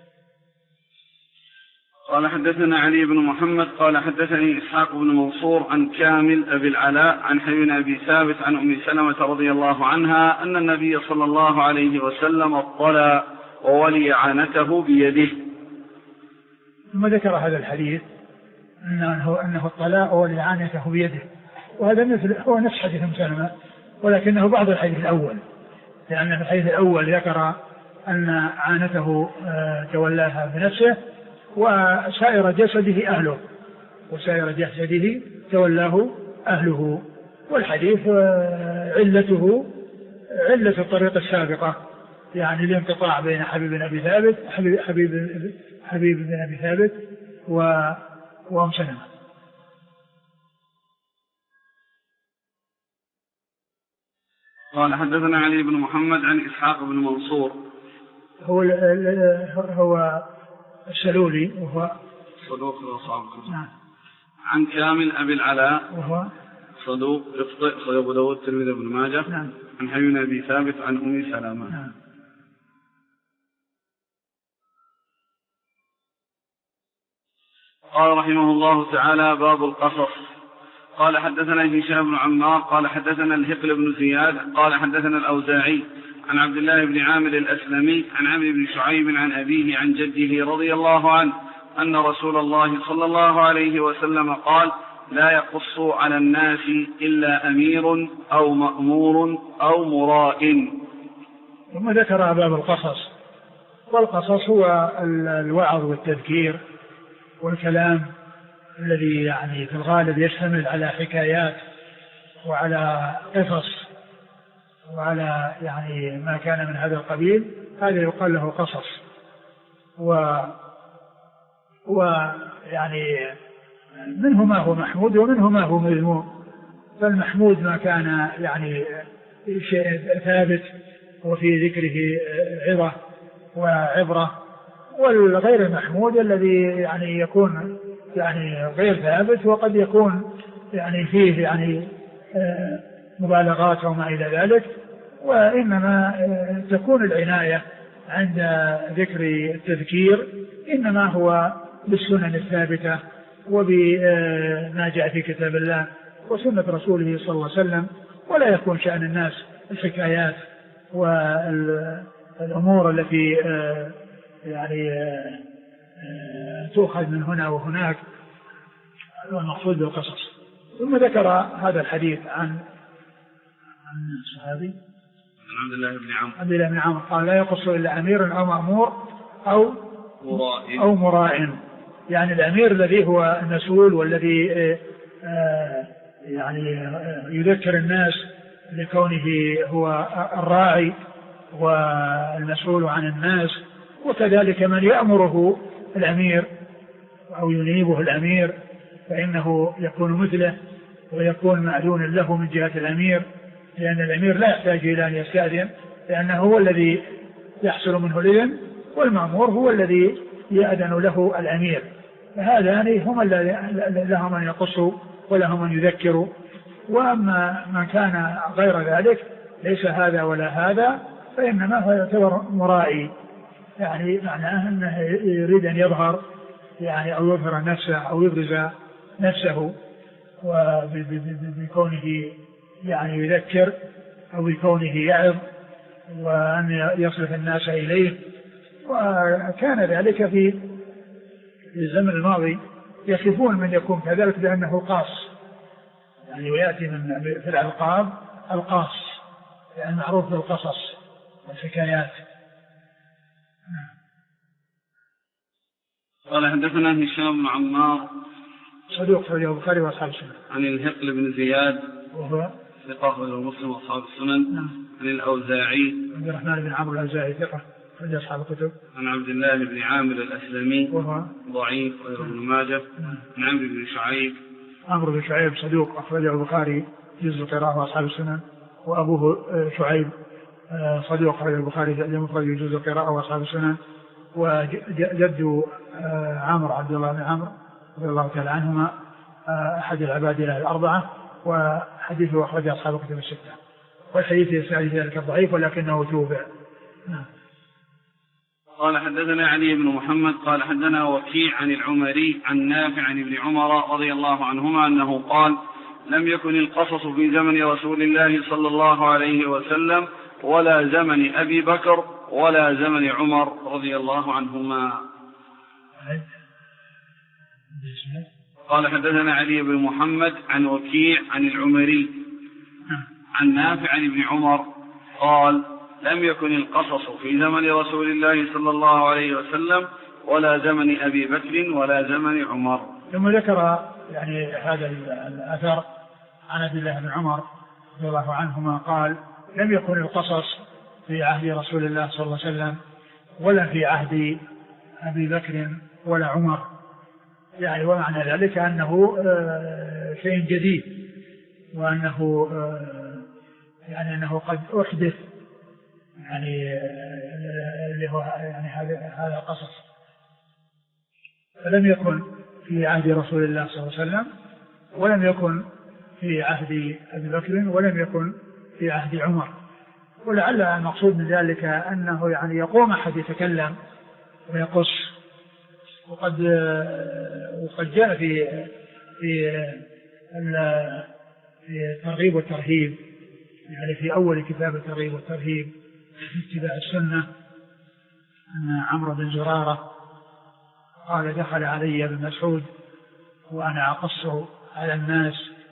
قال حدثنا علي بن محمد قال حدثني إسحاق بن منصور عن كامل أبي العلاء عن حي بن أبي ثابت عن أم سلمة رضي الله عنها أن النبي صلى الله عليه وسلم اطلع وولي عانته بيده. ثم ذكر هذا الحديث أنه, أنه الطلاق والإعانة بيده، وهذا مثل هو نفس حديث أم سلمة ولكنه بعض الحديث الأول، لأن في الحديث الأول ذكر أن عانته تولاها بنفسه وسائر جسده أهله وسائر جسده تولاه أهله. والحديث علته علة الطريق السابقة، يعني الانقطاع بين حبيب بن أبي ثابت حبيب, حبيب, حبيب بن أبي ثابت وأم سلمة. قال حدثنا علي بن محمد عن إسحاق بن منصور هو هو السلولي وهو صدوق الأصحاب. نعم. عن كامل أبي العلاء وهو صدوق يخطئ صدوق أبو داود الترمذي بن ماجه. نعم. عن حبيب بن أبي ثابت عن أم سلمة. نعم. قال رحمه الله تعالى باب القصص. قال حدثنا هشام بن عمار قال حدثنا الهقل بن زياد قال حدثنا الأوزاعي عن عبد الله بن عامر الأسلمي عن عمرو بن شعيب عن أبيه عن جده رضي الله عنه أن رسول الله صلى الله عليه وسلم قال لا يقص على الناس إلا أمير أو مأمور أو مراء. ثم ذكر باب القصص. والقصص هو الوعظ والتذكير والكلام الذي يعني في الغالب يشتمل على حكايات وعلى قصص وعلى يعني ما كان من هذا القبيل، هذا يقال له قصص. و ويعني منه ما هو محمود ومنه ما هو مذموم. فالمحمود ما كان يعني شيء ثابت وفي ذكره عظة وعبرة، والغير المحمود الذي يعني يكون يعني غير ثابت وقد يكون يعني فيه يعني مبالغات وما إلى ذلك. وإنما تكون العناية عند ذكر التذكير إنما هو بالسنن الثابتة وبما جاء في كتاب الله وسنة رسوله صلى الله عليه وسلم، ولا يكون شأن الناس الحكايات والأمور التي يعني تؤخذ من هنا وهناك، المقصود بالقصص. ثم ذكر هذا الحديث عن عن الصحابي عبد الله بن عمرو عبد الله بن عمرو قال لا يقص إلا أمير أو مأمور أو مراء أو مراء، يعني الأمير الذي هو المسؤول والذي يعني يذكر الناس لكونه هو الراعي والمسؤول عن الناس، وكذلك من يأمره الأمير أو ينيبه الأمير فإنه يكون مثله ويكون مأذون له من جهة الأمير، لأن الأمير لا يحتاج إلى أن يستأذن لأنه هو الذي يحصل منه الإذن، والمأمور هو الذي يأذن له الأمير. فهذا يعني هم لهم من يقصوا ولهم من يذكروا. وأما من كان غير ذلك ليس هذا ولا هذا فإنما هو يعتبر مرائي، يعني معناه أنه يريد أن يظهر يعني أو يظهر نفسه أو يبرز نفسه وبكونه يعني يذكر أو بكونه يعظ وأن يصرف الناس إليه. وكان ذلك في الزمن الماضي يصفون من يكون كذلك بأنه قاص، يعني ويأتي من في الألقاب القاص يعني معروف بالقصص والحكايات. قال حدثنا هشام بن عمار صدوق في البخاري واصحاب السنن. عن الهقل بن زياد وهو ثقة أخرجه مسلم واصحاب السنن. نعم. عن الأوزاعي عبد الرحمن بن عمرو الأوزاعي ثقة أخرج أصحاب الكتب. عن عبد الله بن عامر الأسلمي وهو ضعيف غير ابن ماجه. عن عمرو بن شعيب عمرو بن شعيب صدوق أخرجه البخاري جزء القراءة واصحاب السنن، وأبوه شعيب صدوق أخرجه البخاري جزء جزء القراءة واصحاب السنن، وجد عامر عبد الله بن عمرو رضي الله تعالى عنهما أحد العباد الأربعة، وحديثه أخرج أصحاب الكتب الستة. والحديث يسأل ذلك ضعيف ولكنه توبع. نعم. قال حدثنا علي بن محمد قال حدثنا وكيع عن العمري عن نافع عن ابن عمر رضي الله عنهما أنه قال لم يكن القصص في زمن رسول الله صلى الله عليه وسلم ولا زمن أبي بكر ولا زمن عمر رضي الله عنهما. قال حدثنا علي بن محمد عن وكيع عن العمري عن نافع عن ابن عمر قال لم يكن القصص في زمن رسول الله صلى الله عليه وسلم ولا زمن أبي بكر ولا زمن عمر. ثم ذكر يعني هذا الأثر عن عبد الله بن عمر رضي الله عنهما قال لم يكن القصص في عهد رسول الله صلى الله عليه وسلم ولا في عهد أبي بكر ولا عمر، يعني ومعنى ذلك أنه شيء جديد، وأنه يعني أنه قد أحدث يعني اللي هو يعني هذا هذا القصص، فلم يكن في عهد رسول الله صلى الله عليه وسلم ولم يكن في عهد أبي بكر ولم يكن في عهد عمر. ولعل المقصود من ذلك أنه يعني يقوم أحد يتكلم ويقص، وقد وقد جاء في في في الترغيب والترهيب، يعني في أول كتاب الترغيب والترهيب في اتباع السنة أن عمرو بن زرارة قال دخل علي ابن مسعود وأنا أقص على الناس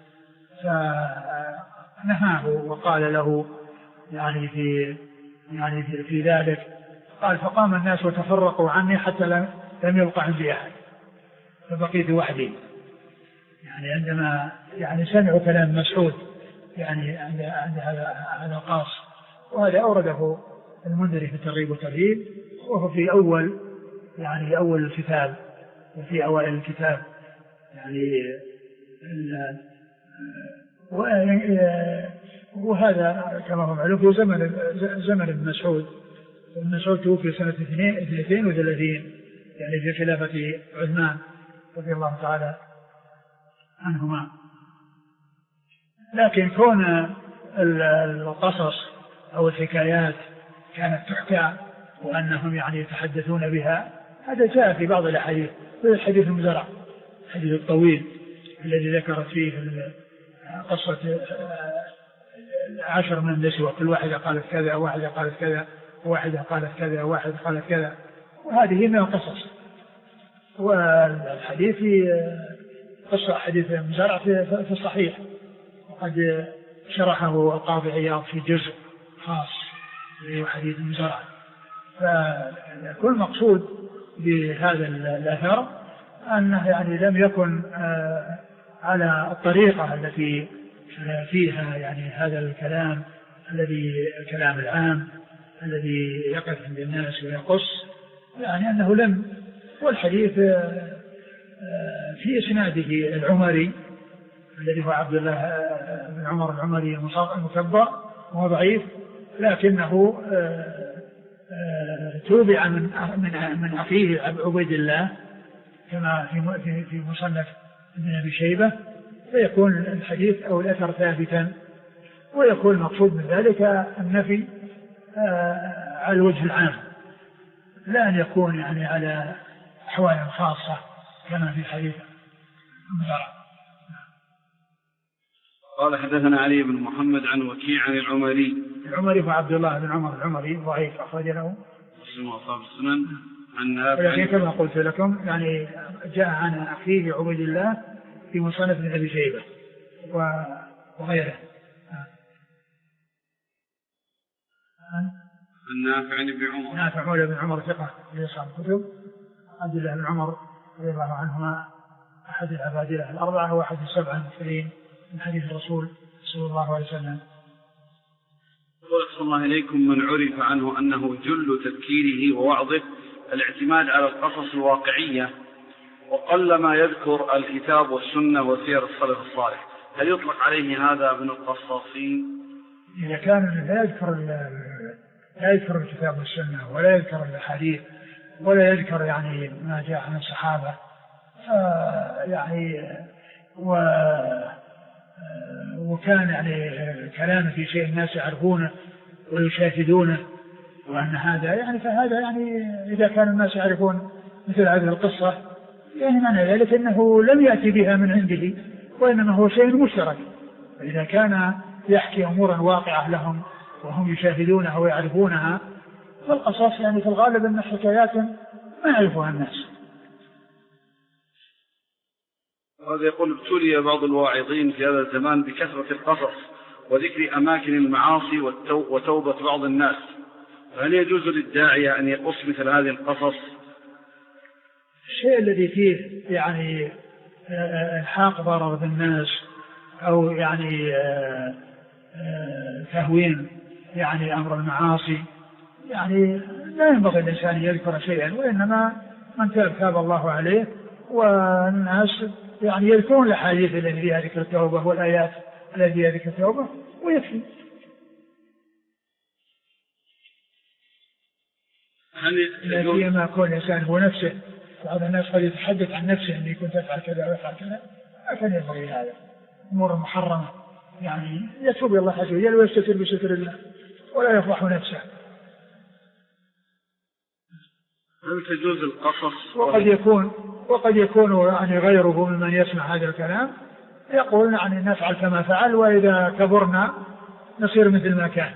فنهاه وقال له يعني في يعني في, في ذلك قال فقام الناس وتفرقوا عني حتى لم لم يبق عندي أحد فبقيت وحدي، يعني عندما يعني سمعوا كلام مسعود يعني عند عند هذا القاص. وهذا أورده المنذري في الترغيب والترهيب، وهو في أول يعني أول الكتاب وفي أوائل الكتاب يعني وهذا كما هو معلوم في زمن زمن ابن مسعود. ابن مسعود توفي سنة اثنين وثلاثين يعني في خلافة عثمان رضي الله تعالى عنهما. لكن كون القصص أو الحكايات كانت تحكى وأنهم يعني يتحدثون بها هذا جاء في بعض الأحاديث، في الحديث المزرع الحديث الطويل الذي ذكرت فيه قصة عشر من النسوة كل واحدة قالت كذا وواحدة قالت كذا وواحدة قالت كذا وواحدة قالت كذا، وهذه من القصص. والحديث في قصة حديث المزرع في الصحيح، وقد شرحه القاضي عياض في جزء خاص لحديث المزرع. فكل مقصود بهذا الأثر أنه يعني لم يكن على الطريقة التي فيها يعني هذا الكلام الذي الكلام العام الذي يقف عند الناس ويقص، يعني أنه لم. والحديث في إسناده العمري الذي هو عبد الله بن عمر العمري المكبر وهو ضعيف، لكنه توبع من من أخيه عبيد الله كما في في مصنف ابن أبي شيبة، فيكون الحديث أو الأثر ثابتا، ويكون المقصود من ذلك النفي على الوجه العام لا أن يكون يعني على أحوال خاصة كما في حديث المزرع. قال حدثنا علي بن محمد عن وكيع عن العمري. العمري هو عبد الله بن عمر العمري ضعيف أخرج له مسلم وأصحاب السنن. عن نافع ولكن كما قلت لكم يعني جاء عن أخيه عبيد الله في مصنف ابن أبي شيبة وغيره. النافع عن ابن عمر. نافع مولى بن عمر ثقة في أصحاب الكتب. عبد الله بن عمر رضي الله عنهما أحد العبادلة الأربعة وأحد السبعة المكثرين من حديث الرسول صلى الله عليه وسلم. صلى الله عليكم من عرف عنه أنه جل تذكيره ووعظه الاعتماد على القصص الواقعية، وقل ما يذكر الكتاب والسنة وسير السلف الصالح، هل يطلق عليه هذا من القصاصين؟ إذا كان لا يذكر لا يذكر الكتاب والسنة ولا يذكر الحديث ولا يذكر يعني ما جاء عن الصحابة يعني و وكان يعني كلامه في شيء الناس يعرفونه ويشاهدونه وأن هذا يعني فهذا يعني إذا كان الناس يعرفون مثل هذه القصة يعني معنى ذلك أنه لم يأتي بها من عنده وإنما هو شيء مشترك. فإذا كان يحكي أمورا واقعة لهم وهم يشاهدونها ويعرفونها، فالقصص يعني في الغالب أن حكايات ما يعرفها الناس. هذا يقول ابتلي بعض الواعظين في هذا الزمان بكثرة القصص وذكر أماكن المعاصي وتوبة بعض الناس، هل يجوز للداعية أن يقص مثل هذه القصص؟ الشيء الذي فيه يعني الحاق ضرر بالناس أو يعني تهوين يعني أمر المعاصي يعني لا ينبغي الإنسان يذكر شيئا، وإنما من تاب تاب الله عليه، والناس يعني يذكرون الأحاديث التي فيها ذكر التوبة والآيات التي فيها ذكر التوبة ويكفي. لا سيما يكون الإنسان هو نفسه، بعض الناس قد يتحدث عن نفسه أني كنت أفعل كذا وأفعل كذا، لكن ينبغي هذا أمور محرمة، يعني يتوب إلى الله عز وجل ويستتر بستر الله ولا يفضح نفسه. هل تجوز القصص؟ وقد يكون وقد يكون يعني غيره ممن يسمع هذا الكلام يقول يعني نفعل كما فعل، وإذا كبرنا نصير مثل ما كان.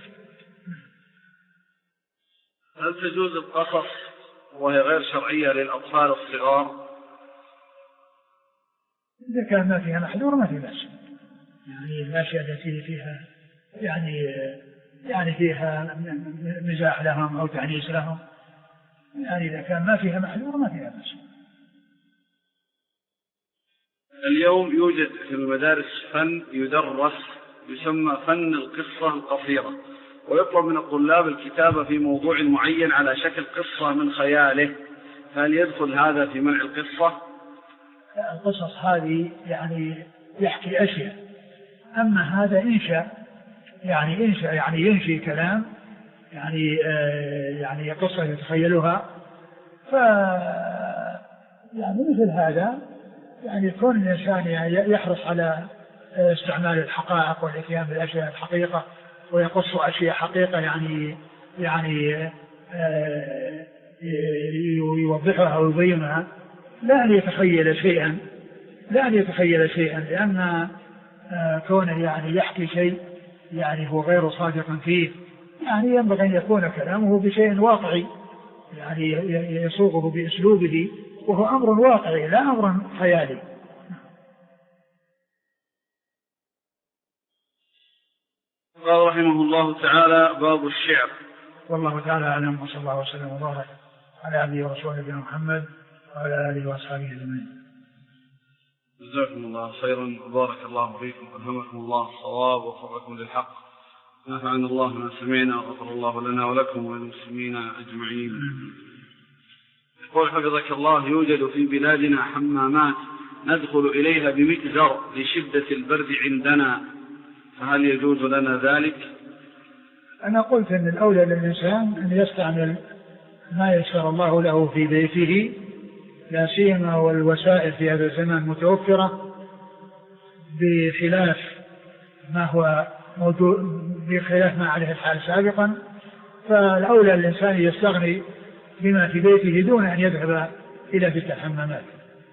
هل تجوز القصص وهي غير شرعية للأطفال الصغار؟ إذا كان ما فيها محذور ما في بأس، يعني الأشياء التي فيها يعني يعني فيها مزاح لهم أو تعنيس لهم، يعني إذا كان ما فيها محذور ما فيها بأس. اليوم يوجد في المدارس فن يدرس يسمى فن القصة القصيرة، ويطلب من الطلاب الكتابة في موضوع معين على شكل قصة من خياله، هل يدخل هذا في منع القصة؟ القصص هذه يعني يحكي أشياء، أما هذا إنشاء يعني إنشاء يعني ينشي كلام يعني آه يعني قصة يتخيلها، ف يعني مثل هذا يعني يكون الإنسان يحرص على استعمال الحقائق والإتيان بالأشياء الحقيقة ويقص أشياء حقيقة يعني يعني آه يوضحها ويبينها، لا أن يتخيل شيئا لا أن يتخيل شيئا لأن آه كونه يعني يحكي شيء يعني هو غير صادق فيه، يعني ينبغي أن يكون كلامه بشيء واقعي يعني يصوغه بأسلوبه وهو أمر واقعي لا أمر خيالي. قال رحمه الله تعالى: باب الشعر. والله تعالى أعلم، وصلى الله وسلم وبارك على عبده ورسوله نبينا محمد وعلى آله وأصحابه أجمعين. جزاكم الله خيرا وبارك الله فيكم وألهمكم الله الصواب ووفقكم للحق، نفعنا الله ما سمعنا وغفر الله لنا ولكم وللمسلمين أجمعين. يقول حفظك الله: يوجد في بلادنا حمامات ندخل إليها بمئزر لشدة البرد عندنا، فهل يجوز لنا ذلك؟ أنا قلت أن الأولى للإنسان أن يستعمل ما يسر الله له في بيته، لا سيما والوسائل في هذا الزمان متوفرة بخلاف ما هو موجود بخلاف ما عليه الحال سابقا، فالأولى الإنسان يستغني بما في بيته دون أن يذهب إلى تلك الحمامات.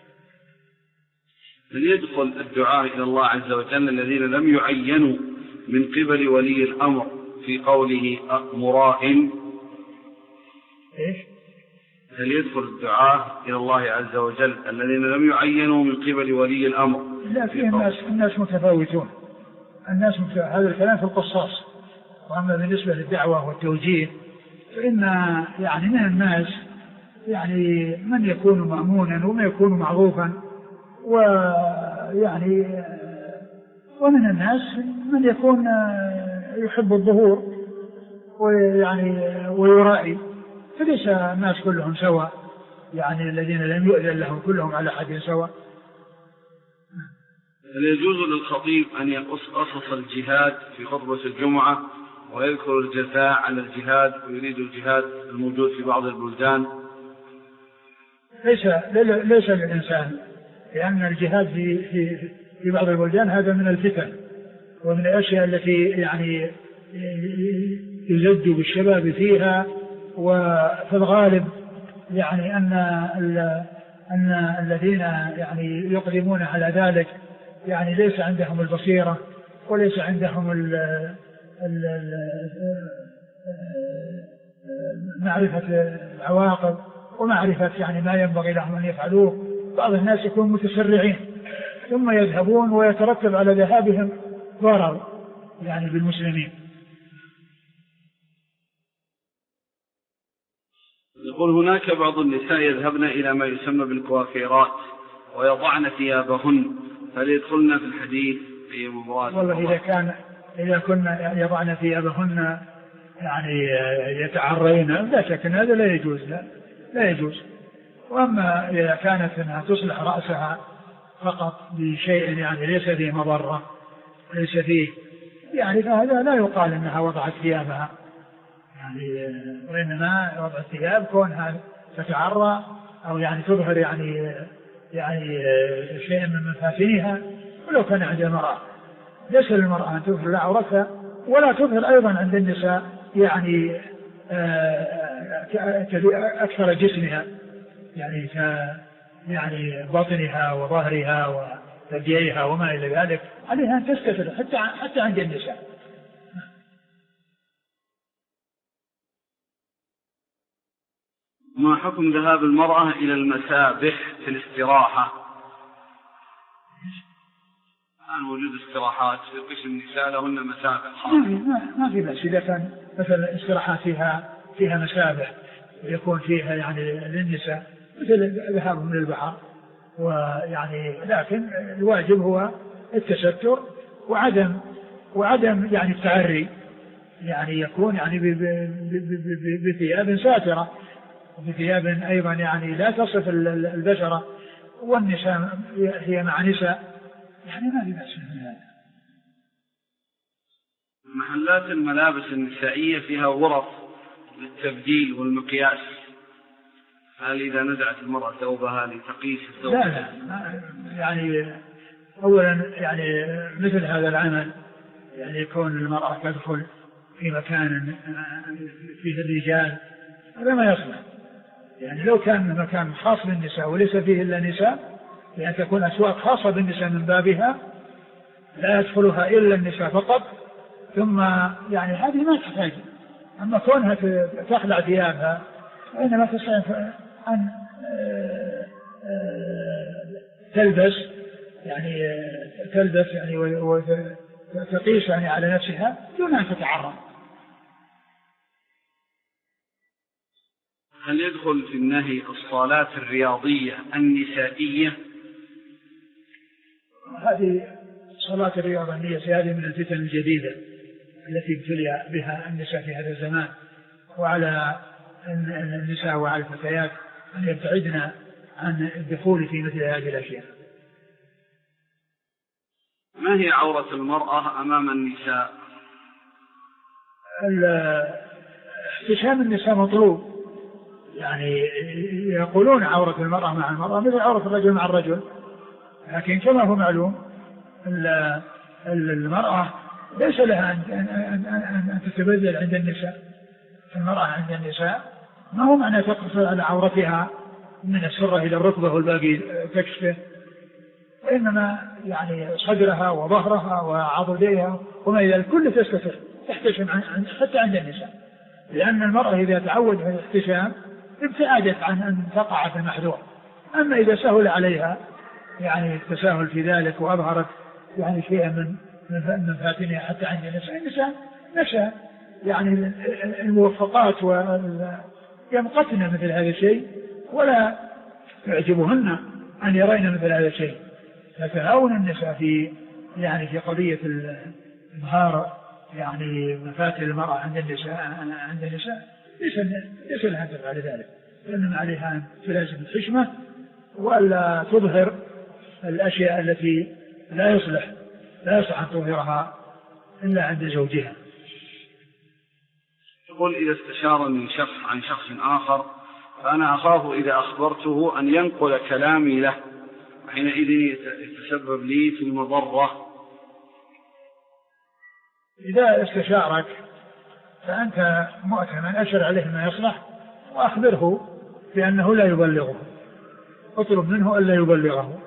من يدخل الدعاء إلى الله عز وجل الذين لم يعينوا من قبل ولي الأمر في قوله مرائم؟ إيش؟ هل يدخل الدعاء إلى الله عز وجل الذين لم يعينوا من قبل ولي الأمر؟ لا، فيه الناس الناس متفاوتون، الناس متفاوتون. هذا الكلام في القصاص، وأما بالنسبة للدعوة والتوجيه فإن يعني من الناس يعني من يكون مأمونا ومن يكون معروفا، ويعني ومن الناس من يكون يحب الظهور ويعني ويرائي، فليس الناس كلهم سواء، يعني الذين لم يؤذن لهم كلهم على حد سواء. هل يجوز للخطيب أن يقص قصص الجهاد في خطبة الجمعة ويذكر الجزاء على الجهاد ويريد الجهاد الموجود في بعض البلدان؟ ليس ليس للإنسان، لأن الجهاد في في في بعض البلدان هذا من الفتن ومن الأشياء التي يعني يزج بالشباب فيها، وفي الغالب يعني أن أن الذين يعني يقدمون على ذلك يعني ليس عندهم البصيرة وليس عندهم ال ال معرفة العواقب ومعرفة يعني ما ينبغي لهم أن يفعلوه. بعض الناس يكون متسرعين ثم يذهبون ويترتب على ذهابهم ضرر يعني بالمسلمين. يقول هناك بعض النساء يذهبن إلى ما يسمى بالكوافيرات ويضعن ثيابهن، هل يدخلن في الحديث في مراد؟ والله إذا كان إذا كنا يضعن ثيابهن يعني يتعرين لا شك أن هذا لا يجوز، لا, لا يجوز. وأما إذا كانت أنها تصلح رأسها فقط بشيء يعني ليس فيه مضرة ليس فيه يعني فهذا لا يقال أنها وضعت ثيابها يعني، وإنما وضع الثياب كونها تتعرى أو يعني تظهر يعني يعني شيء من مفاتنها، ولو كان عند المرأة ليس للمرأة أن تظهر عورتها ولا تظهر أيضا عند النساء يعني أكثر جسمها يعني يعني بطنها وظهرها وثدييها وما إلى ذلك، عليها أن تستتر حتى حتى عند النساء. ما حكم ذهاب المرأة إلى المسابح في الاستراحة؟ الآن وجود استراحات في قسم النساء لهن مسابح. ما, ما في بأس إذا كان مثلا استراحات فيها فيها مسابح ويكون فيها يعني للنساء مثل ذهابهم للبحر، ويعني لكن الواجب هو التستر وعدم وعدم يعني التعري، يعني يكون يعني بثياب ساترة بثياب أيضا يعني لا تصف البشرة، والنساء هي مع نساء يعني ما في بأس من هذا. محلات الملابس النسائية فيها غرف للتبديل والمقياس، هل إذا نزعت المرأة ثوبها لتقيس الثوب؟ لا لا يعني أولا يعني مثل هذا العمل يعني يكون المرأة تدخل في مكان فيه الرجال هذا ما يصلح، يعني لو كان مكان خاص بالنساء وليس فيه إلا نساء لأن تكون أسواق خاصة بالنساء من بابها لا يدخلها إلا النساء فقط، ثم يعني هذه ما تحتاج. أما كونها تخلع ثيابها فإنما تستطيع أن تلبس يعني تلبس يعني وتقيس يعني على نفسها دون أن تتعرض. هل يدخل في النهي الصالات الرياضية النسائية؟ هذه صلاة الرياضة النسائية هذه من الفتن الجديدة التي ابتلي بها النساء في هذا الزمان، وعلى النساء وعلى الفتيات أن يبتعدن عن الدخول في مثل هذه الأشياء. ما هي عورة المرأة أمام النساء؟ احتشام النساء مطلوب، يعني يقولون عورة المرأة مع المرأة مثل عورة الرجل مع الرجل، لكن كما هو معلوم المرأة ليس لها أن تتبذل عند النساء. المرأة عند النساء ما هو معنى تقصر على عورتها من السرة إلى الركبة والباقي تكشفه، وإنما يعني صدرها وظهرها وعضديها وما إلى الكل تستتر تحتشم حتى عند النساء، لأن المرأة إذا تعود على الاحتشام ابتعدت عن أن تقع في المحذور. أما إذا سهل عليها يعني التساهل في ذلك وأظهرت يعني شيئا من من فاتنها حتى عند النساء، النساء نفسها يعني الموفقات يمقتن مثل هذا الشيء ولا يعجبهن أن يرين مثل هذا الشيء. فتهاون النساء في يعني في قضية إظهار يعني مفاتن المرأة عند النساء عند النساء ليس ليس لها أن تفعل ذلك، لأن عليها أن تلازم الحشمة وألا تظهر الأشياء التي لا يصلح لا يصح أن تظهرها إلا عند زوجها. يقول إذا استشارني شخص عن شخص آخر فأنا أخاف إذا أخبرته أن ينقل كلامي له وحينئذ يتسبب لي في المضرة. إذا استشارك فأنت مؤتمن أشر عليه ما يصلح وأخبره بأنه لا يبلغه، اطلب منه ألا يبلغه.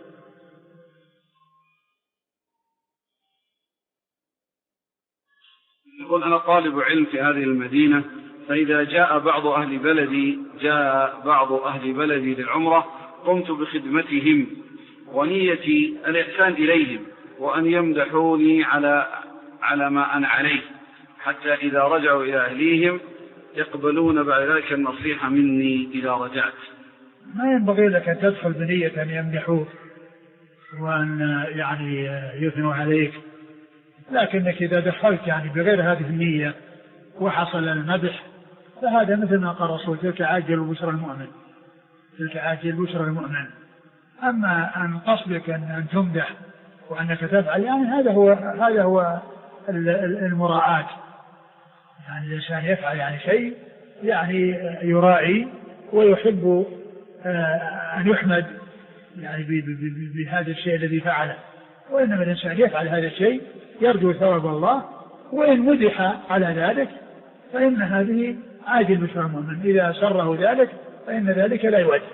يقول أنا طالب علم في هذه المدينة، فإذا جاء بعض أهل بلدي جاء بعض أهل بلدي للعمرة قمت بخدمتهم ونيتي الإحسان إليهم وأن يمدحوني على على ما أنا عليه، حتى إذا رجعوا إلى أهليهم يقبلون بعد ذلك النصيحة مني إذا رجعت. ما ينبغي لك أن تدخل بنية أن يمدحوك وأن يعني يثنوا عليك، لكنك إذا دخلت يعني بغير هذه النية وحصل المدح فهذا مثل ما قال الرسول: تلك عاجل بشرى المؤمن، تلك عاجل بشرى المؤمن. أما أن قصدك أن تمدح وأنك تفعل، يعني هذا هو هذا هو المراعاة. يعني الإنسان يفعل يعني شيء يعني يراعي ويحب أن يحمد يعني بهذا الشيء الذي فعله، وإنما الإنسان يفعل هذا الشيء يرجو ثواب الله، وإن مدح على ذلك فإن هذه عاجل بشرى المؤمن، إذا سره ذلك فإن ذلك لا يؤثر.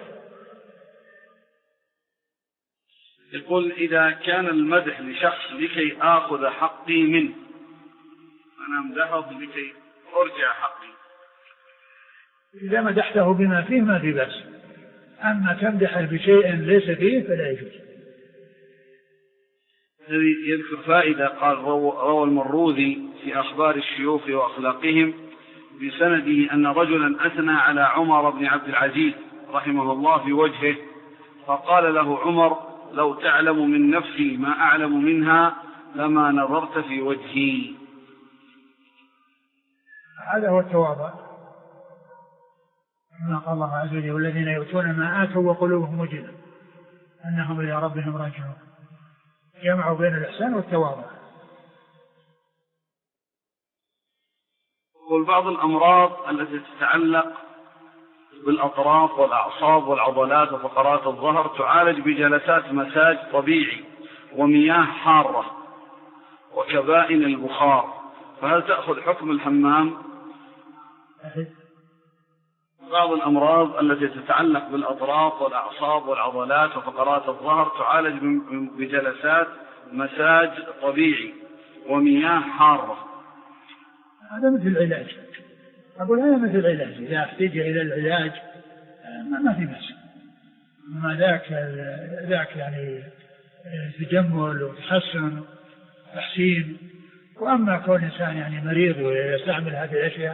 يقول: إذا كان المدح لشخص لكي آخذ حقي منه، أنا أمدحه لكي أرجع حقي. إذا مدحته بما فيه ما في بأس، أما تمدحه بشيء ليس فيه فلا يجوز. الذي يذكر فائدة، قال: روى المروذي في أخبار الشيوخ وأخلاقهم بسنده أن رجلا أثنى على عمر بن عبد العزيز رحمه الله في وجهه، فقال له عمر: لو تعلم من نفسي ما أعلم منها لما نظرت في وجهي. هذا هو التواضع، كما قال الله عز وجل: والذين يؤتون ما آتوا وقلوبهم وجلة أنهم إلى ربهم راجعون. جمعوا بين الإحسان والتواضع. والبعض الأمراض التي تتعلق بالأطراف والأعصاب والعضلات وفقرات الظهر تعالج بجلسات مساج طبيعي ومياه حارة وكبائن البخار، فهل تأخذ حكم الحمام؟ بعض الأمراض التي تتعلق بالأطراف والأعصاب والعضلات وفقرات الظهر تعالج بجلسات مساج طبيعي ومياه حارة. هذا مثل العلاج، أقول هذا مثل العلاج، إذا احتاج إلى العلاج ما في بأس. ما ذاك ذاك يعني تجمل وتحسن تحسين. وأما كون إنسان يعني مريض ويستعمل هذه الأشياء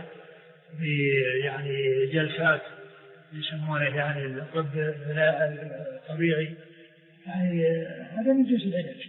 يعني جلسات يسمونه يعني الطب الطبيعي، يعني هذا من جنس العلاج.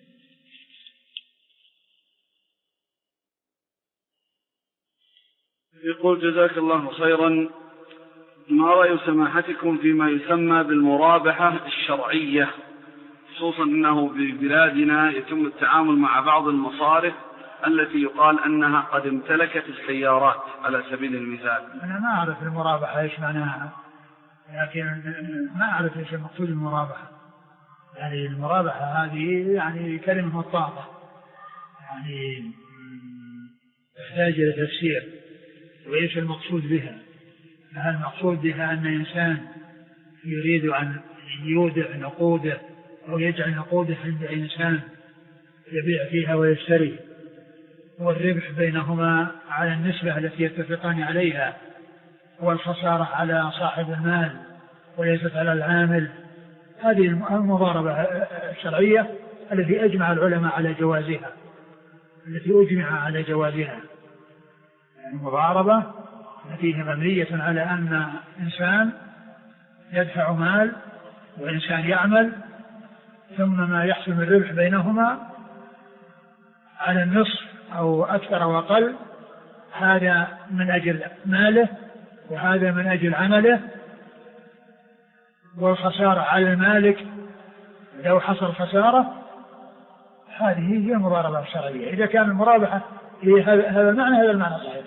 يقول: جزاك الله خيرا، ما رأي سماحتكم فيما يسمى بالمرابحة الشرعية، خصوصا أنه ببلادنا يتم التعامل مع بعض المصارف التي يقال أنها قد امتلكت السيارات على سبيل المثال؟ أنا ما أعرف المرابحة إيش معناها، لكن ما أعرف إيش المقصود المرابحة. يعني المرابحة هذه يعني كلمة مطاطة، يعني تحتاج إلى تفسير، وإيش المقصود بها. هل المقصود بها أن إنسان يريد أن يودع نقوده أو يجعل نقوده عند إنسان يبيع فيها ويشتري، والربح بينهما على النسبة التي يتفقان عليها، والخسارة على صاحب المال وليست على العامل؟ هذه المضاربة الشرعية التي أجمع العلماء على جوازها، التي أجمع على جوازها. المضاربة التي هي مبنية على أن إنسان يدفع مال وإنسان يعمل، ثم ما يحصل من الربح بينهما على النصف أو أكثر أو أقل، هذا من أجل ماله وهذا من أجل عمله، والخسارة على المالك لو حصل خسارة. هذه هي المضاربة الشرعية. إذا كان المرابحة هي هذا المعنى، هذا المعنى صحيح.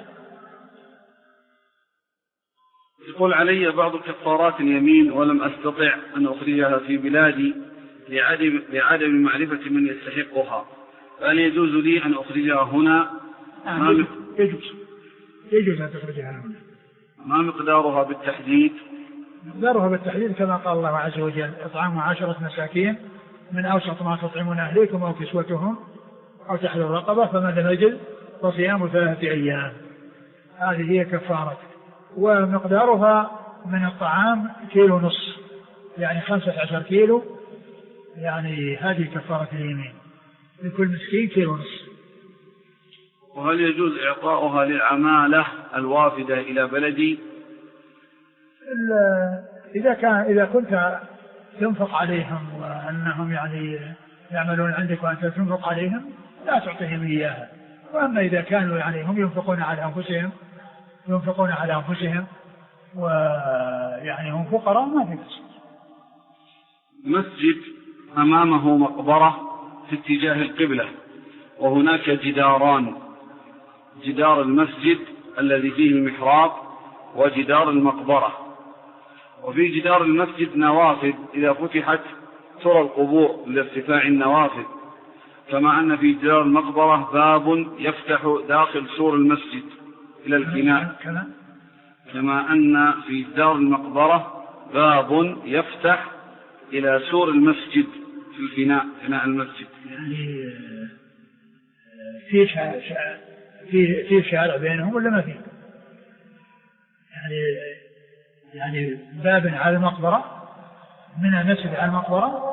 يقول: علي بعض كفارات اليمين ولم أستطع أن أخرجها في بلادي لعدم, لعدم معرفة من يستحقها، فهل يجوز لي أن أخرجها هنا؟ آه يجوز. يجوز يجوز أن تخرجها هنا. ما مقدارها بالتحديد؟ مقدارها بالتحديد كما قال الله عز وجل: إطعام عشرة مساكين من أوسط ما تطعمون أهليكم أو كسوتهم أو تحرير الرقبة، فمن لم يجد فصيام ثلاثة أيام. هذه هي كفارة. ومقدارها من الطعام كيلو نصف، يعني خمسة عشر كيلو يعني هذه كفارة اليمين، لكل مسكين كيلو ونصف. وهل يجوز إعطاؤها للعمالة الوافدة إلى بلدي؟ إذا كان إذا كنت تنفق عليهم وأنهم يعني يعملون عندك وأنت تنفق عليهم لا تعطيهم إياها. وأما إذا كانوا يعني هم ينفقون على أنفسهم ينفقون على أنفسهم ويعني هم فقراء ما في بس. مسجد أمامه مقبرة في اتجاه القبلة، وهناك جداران، جدار المسجد الذي فيه المحراب وجدار المقبرة، وفي جدار المسجد نوافذ إذا فتحت ترى القبور لارتفاع النوافذ، كما أن في جدار المقبرة باب يفتح داخل سور المسجد إلى الفناء، كما أن في جدار المقبرة باب يفتح إلى سور المسجد في الفناء، فناء المسجد. يعني في في في شارع بينهم ولا ما في؟ يعني يعني باب على المقبرة، من المسجد على المقبرة.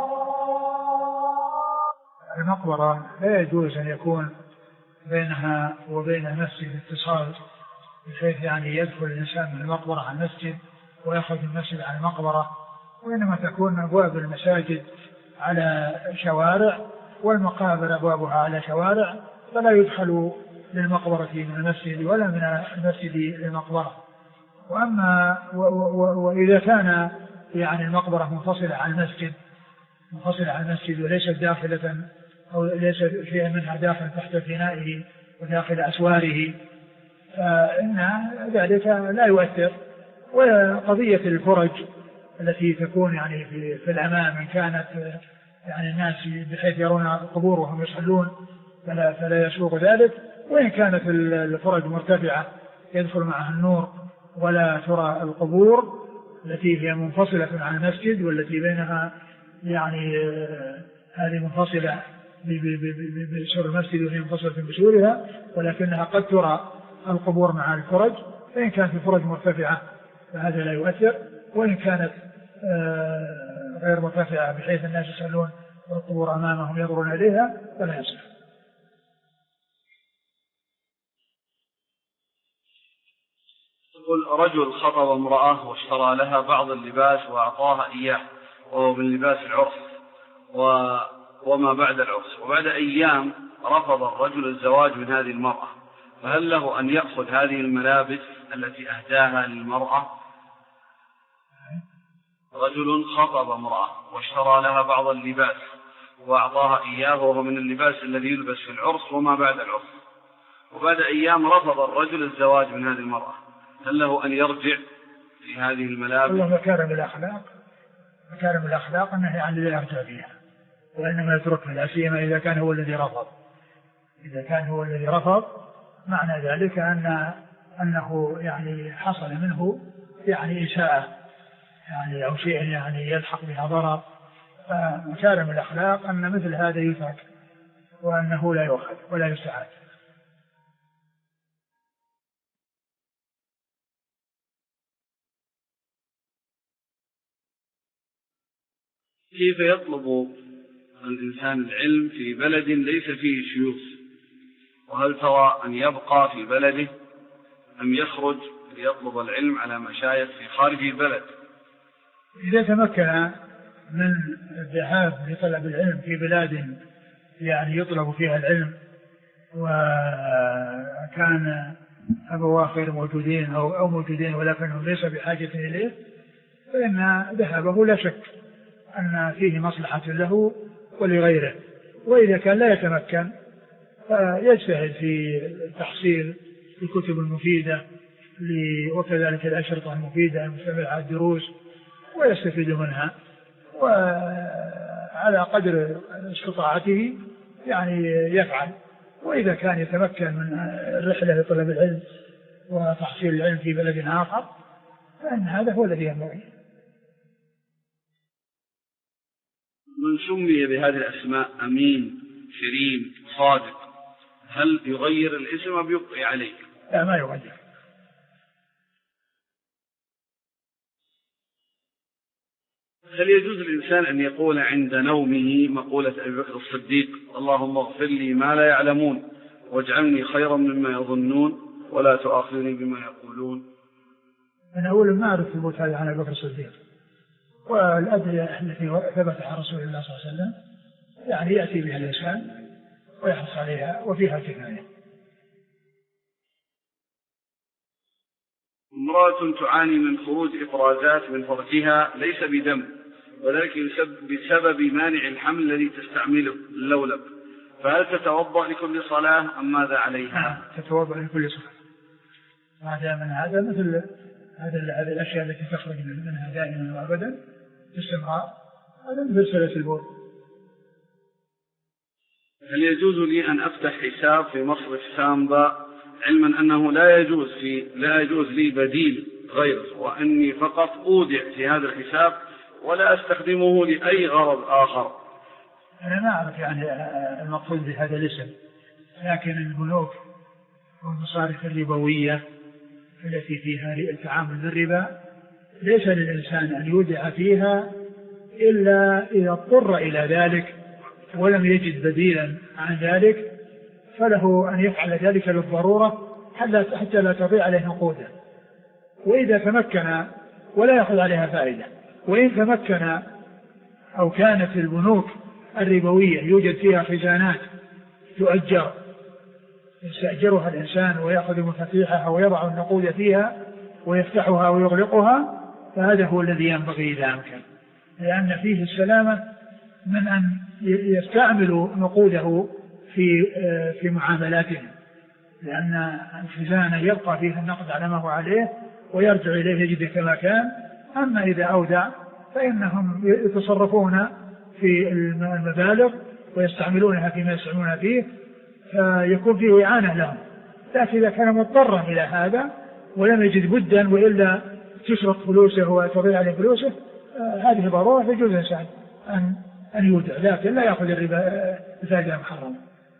المقبرة لا يجوز أن يكون بينها وبين المسجد اتصال بحيث يعني يدخل الإنسان من المقبرة على المسجد ويخرج المسجد على المقبرة، وإنما تكون أبواب المساجد على شوارع والمقابر أبوابها على شوارع، فلا يدخل للمقبرة من المسجد ولا من المسجد للمقبرة. وأما و و وإذا كان يعني المقبرة منفصلة عن المسجد منفصلة عن المسجد وليست داخلة أو ليس فيها منها داخل تحت فنائه وداخل أسواره فإن ذلك لا يؤثر. وقضية الفرج التي تكون يعني في, في الأمام إن كانت يعني الناس بحيث يرون القبور وهم يصلون فلا, فلا يسوق ذلك، وإن كانت الفرج مرتفعة يدخل معها النور ولا ترى القبور التي هي منفصلة عن المسجد والتي بينها يعني هذه منفصلة بسور المسجد وهي منفصلة بسورها، ولكنها قد ترى القبور مع الفرج، فإن كانت الفرج مرتفعة فهذا لا يؤثر، وإن كانت غير مرتفعة بحيث الناس يصلون والقبور أمامهم ينظرون إليها فلا يصح. يقول رجل خطب امرأة واشترى لها بعض اللباس وأعطاها إياه وهو من لباس العرس وما بعد العرس، وبعد أيام رفض الرجل الزواج من هذه المرأة، فهل له أن يأخذ هذه الملابس التي أهداها للمرأة؟ رجل خطب امرأة واشترى لها بعض اللباس وأعطاها إياه وهو من اللباس الذي يلبس في العرس وما بعد العرس، وبعد أيام رفض الرجل الزواج من هذه المرأة، هل له أن يرجع في هذه الملابس؟ الله مكارم الأخلاق مكارم الأخلاق أنه يعني لا يرجع فيها وإنما يتركها، لا سيما إذا كان هو الذي رفض. إذا كان هو الذي رفض معنى ذلك أن أنه يعني حصل منه يعني إساءة يعني أو شيء يعني يلحق بها ضرر. فمكارم الأخلاق أن مثل هذا يترك وأنه لا يؤخذ ولا يستعاد. كيف يطلب الإنسان العلم في بلد ليس فيه شيوخ؟ وهل ترى أن يبقى في بلده أم يخرج ليطلب العلم على مشايخ في خارج البلد؟ إذا تمكن من الذهاب لطلب العلم في بلاد يعني يطلب فيها العلم وكان أبواه غير موجودين أو, أو موجودين ولكنهم ليس بحاجة إليه، فإن ذهابه لا شك أن فيه مصلحة له ولغيره. وإذا كان لا يتمكن فيجتهد في تحصيل الكتب المفيدة وكذلك الأشرطة المفيدة المستمعة على الدروس ويستفيد منها، وعلى قدر استطاعته يعني يفعل. وإذا كان يتمكن من الرحلة لطلب العلم وتحصيل العلم في بلد آخر فإن هذا هو الذي ينبغي. من سمي بهذه الأسماء أمين كريم صادق هل يغير الاسم أو يبقي عليه؟ لا ما يغير. هل يجوز للإنسان أن يقول عند نومه مقولة أبي بكر الصديق اللهم اغفر لي ما لا يعلمون واجعلني خيرا مما يظنون ولا تؤاخذني بما يقولون؟ أنا أولا ما أعرف ثبوت هذا عن أبي بكر الصديق، والأدعية التي ثبت عن رسول الله صلى الله عليه وسلم يعني يأتي بها الإنسان ويحرص عليها وفيها كفاية. امرأة تعاني من خروج إفرازات من فرجها ليس بدم، وذلك بسبب مانع الحمل الذي تستعمله اللولب، فهل تتوضأ لكل صلاة أم ماذا عليها؟ تتوضأ لكل صلاة. هذا من هذا مثل هذه الأشياء التي تخرج منها دائما وأبدا باستمرار، هذا مثل سلس البول. هل يجوز لي أن أفتح حساب في مصرف سامبا علما أنه لا يجوز في لا يجوز لي بديل غيره، وأني فقط أودع في هذا الحساب ولا أستخدمه لأي غرض آخر؟ أنا ما أعرف يعني المقصود بهذا الاسم، لكن البنوك والمصارف الربوية التي فيها التعامل بالربا ليس للإنسان أن يودع فيها إلا إذا اضطر إلى ذلك ولم يجد بديلا عن ذلك، فله أن يفعل ذلك للضرورة حتى لا تضيع عليه نقوده، وإذا تمكن ولا يأخذ عليها فائدة. وإن تمكن أو كانت البنوك الربوية يوجد فيها خزانات تؤجر يستأجرها الإنسان ويأخذ مفاتيحها ويضع النقود فيها ويفتحها ويغلقها، فهذا هو الذي ينبغي إذا أمكن، لأن فيه السلامة من أن يستعمل نقوده في في معاملاتهم، لأن الخزانة يبقى فيها النقد على ما هو عليه ويرجع إليه يجد كما كان. أما إذا أودع فإنهم يتصرفون في المبالغ ويستعملونها فيما يستعملونها فيه، فيكون فيه إعانة لهم. لكن إذا كان مضطرا إلى هذا ولم يجد بدا وإلا تسرق فلوسه وتضيع عليه فلوسه، هذه ضرورة فيجوز الإنسان أن أن يودع، لكن لا يأخذ الربا بفائدة محرمة.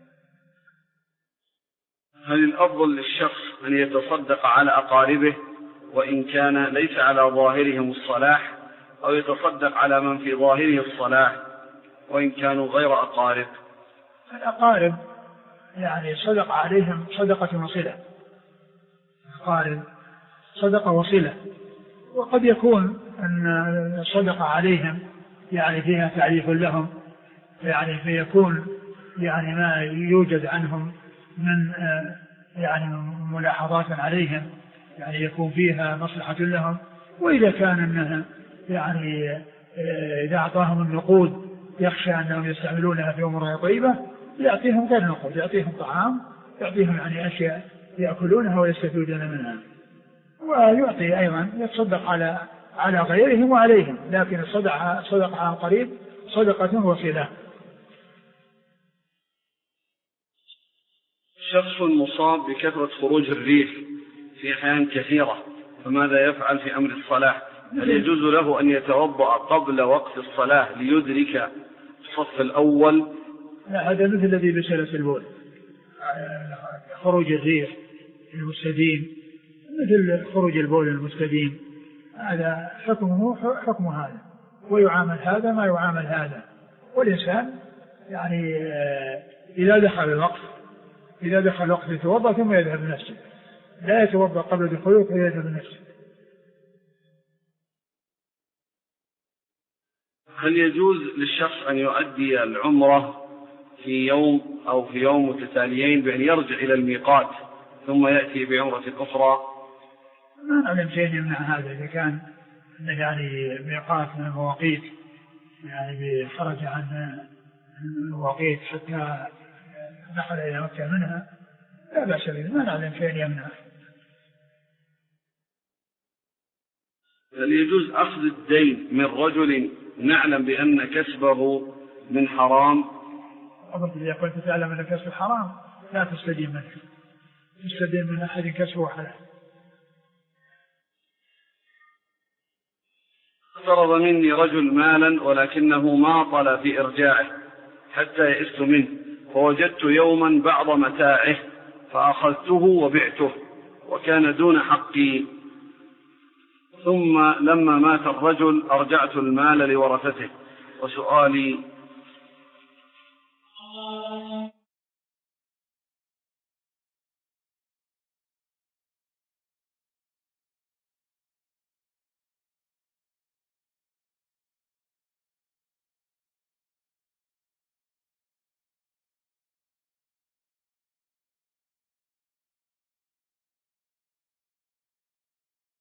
هل الأفضل للشخص أن يتصدق على أقاربه وإن كان ليس على ظاهرهم الصلاح، أو يتصدق على من في ظاهره الصلاح وإن كانوا غير أقارب؟ الأقارب يعني صدق عليهم صدقة وصلة، أقارب صدقة وصلة، وقد يكون أن الصدقة عليهم يعني فيها تعريف لهم، يعني فيكون يعني ما يوجد عنهم من يعني ملاحظات عليهم يعني يكون فيها مصلحة لهم. وإذا كان أنها يعني إذا أعطاهم النقود يخشى أنهم يستعملونها في أمور طيبة يعطيهم غير نقود، يعطيهم طعام، يعطيهم يعني أشياء يأكلونها ويستفيدون منها. ويعطي أيضا يتصدق على على غيرهم وعليهم، لكن الصدقة صدقة عن قريب صدقة وصلة. شخص مصاب بكثرة خروج الريح في أحيان كثيرة، فماذا يفعل في أمر الصلاة؟ هل يجوز له أن يتوضأ قبل وقت الصلاة ليدرك الصف الأول؟ لا، هذا مثل الذي بسلس البول، خروج الريح المستديم مثل خروج البول المستديم، هذا حكمه حكم هذا، ويعامل هذا ما يعامل هذا. والإنسان يعني إذا دخل الوقت إذا دخل الوقت يتوضأ ثم يذهب المسجد، لا يتوضأ قبل دخوله ويذهب المسجد. هل يجوز للشخص أن يؤدي العمرة في يوم أو في يوم متتاليين بأن يرجع إلى الميقات ثم يأتي بعمرة أخرى؟ ما نعلم شيء يمنع هذا، إذا كان يعني ميقات من المواقيت يعني خرج عن المواقيت حتى دخل إلى مكة منها لا بأس به، ما نعلم شيء يمنع. هل يجوز أخذ الدين من رجل نعلم بأن كسبه من حرام؟ أظن إذا كنت تعلم أن كسب حرام لا تستدين منه، تستدين من أحد كسبه حلال. اقترض مني رجل مالا ولكنه ما طل في إرجاعه حتى يئست منه، فوجدت يوما بعض متاعه فأخذته وبعته وكان دون حقي، ثم لما مات الرجل أرجعت المال لورثته. وسؤالي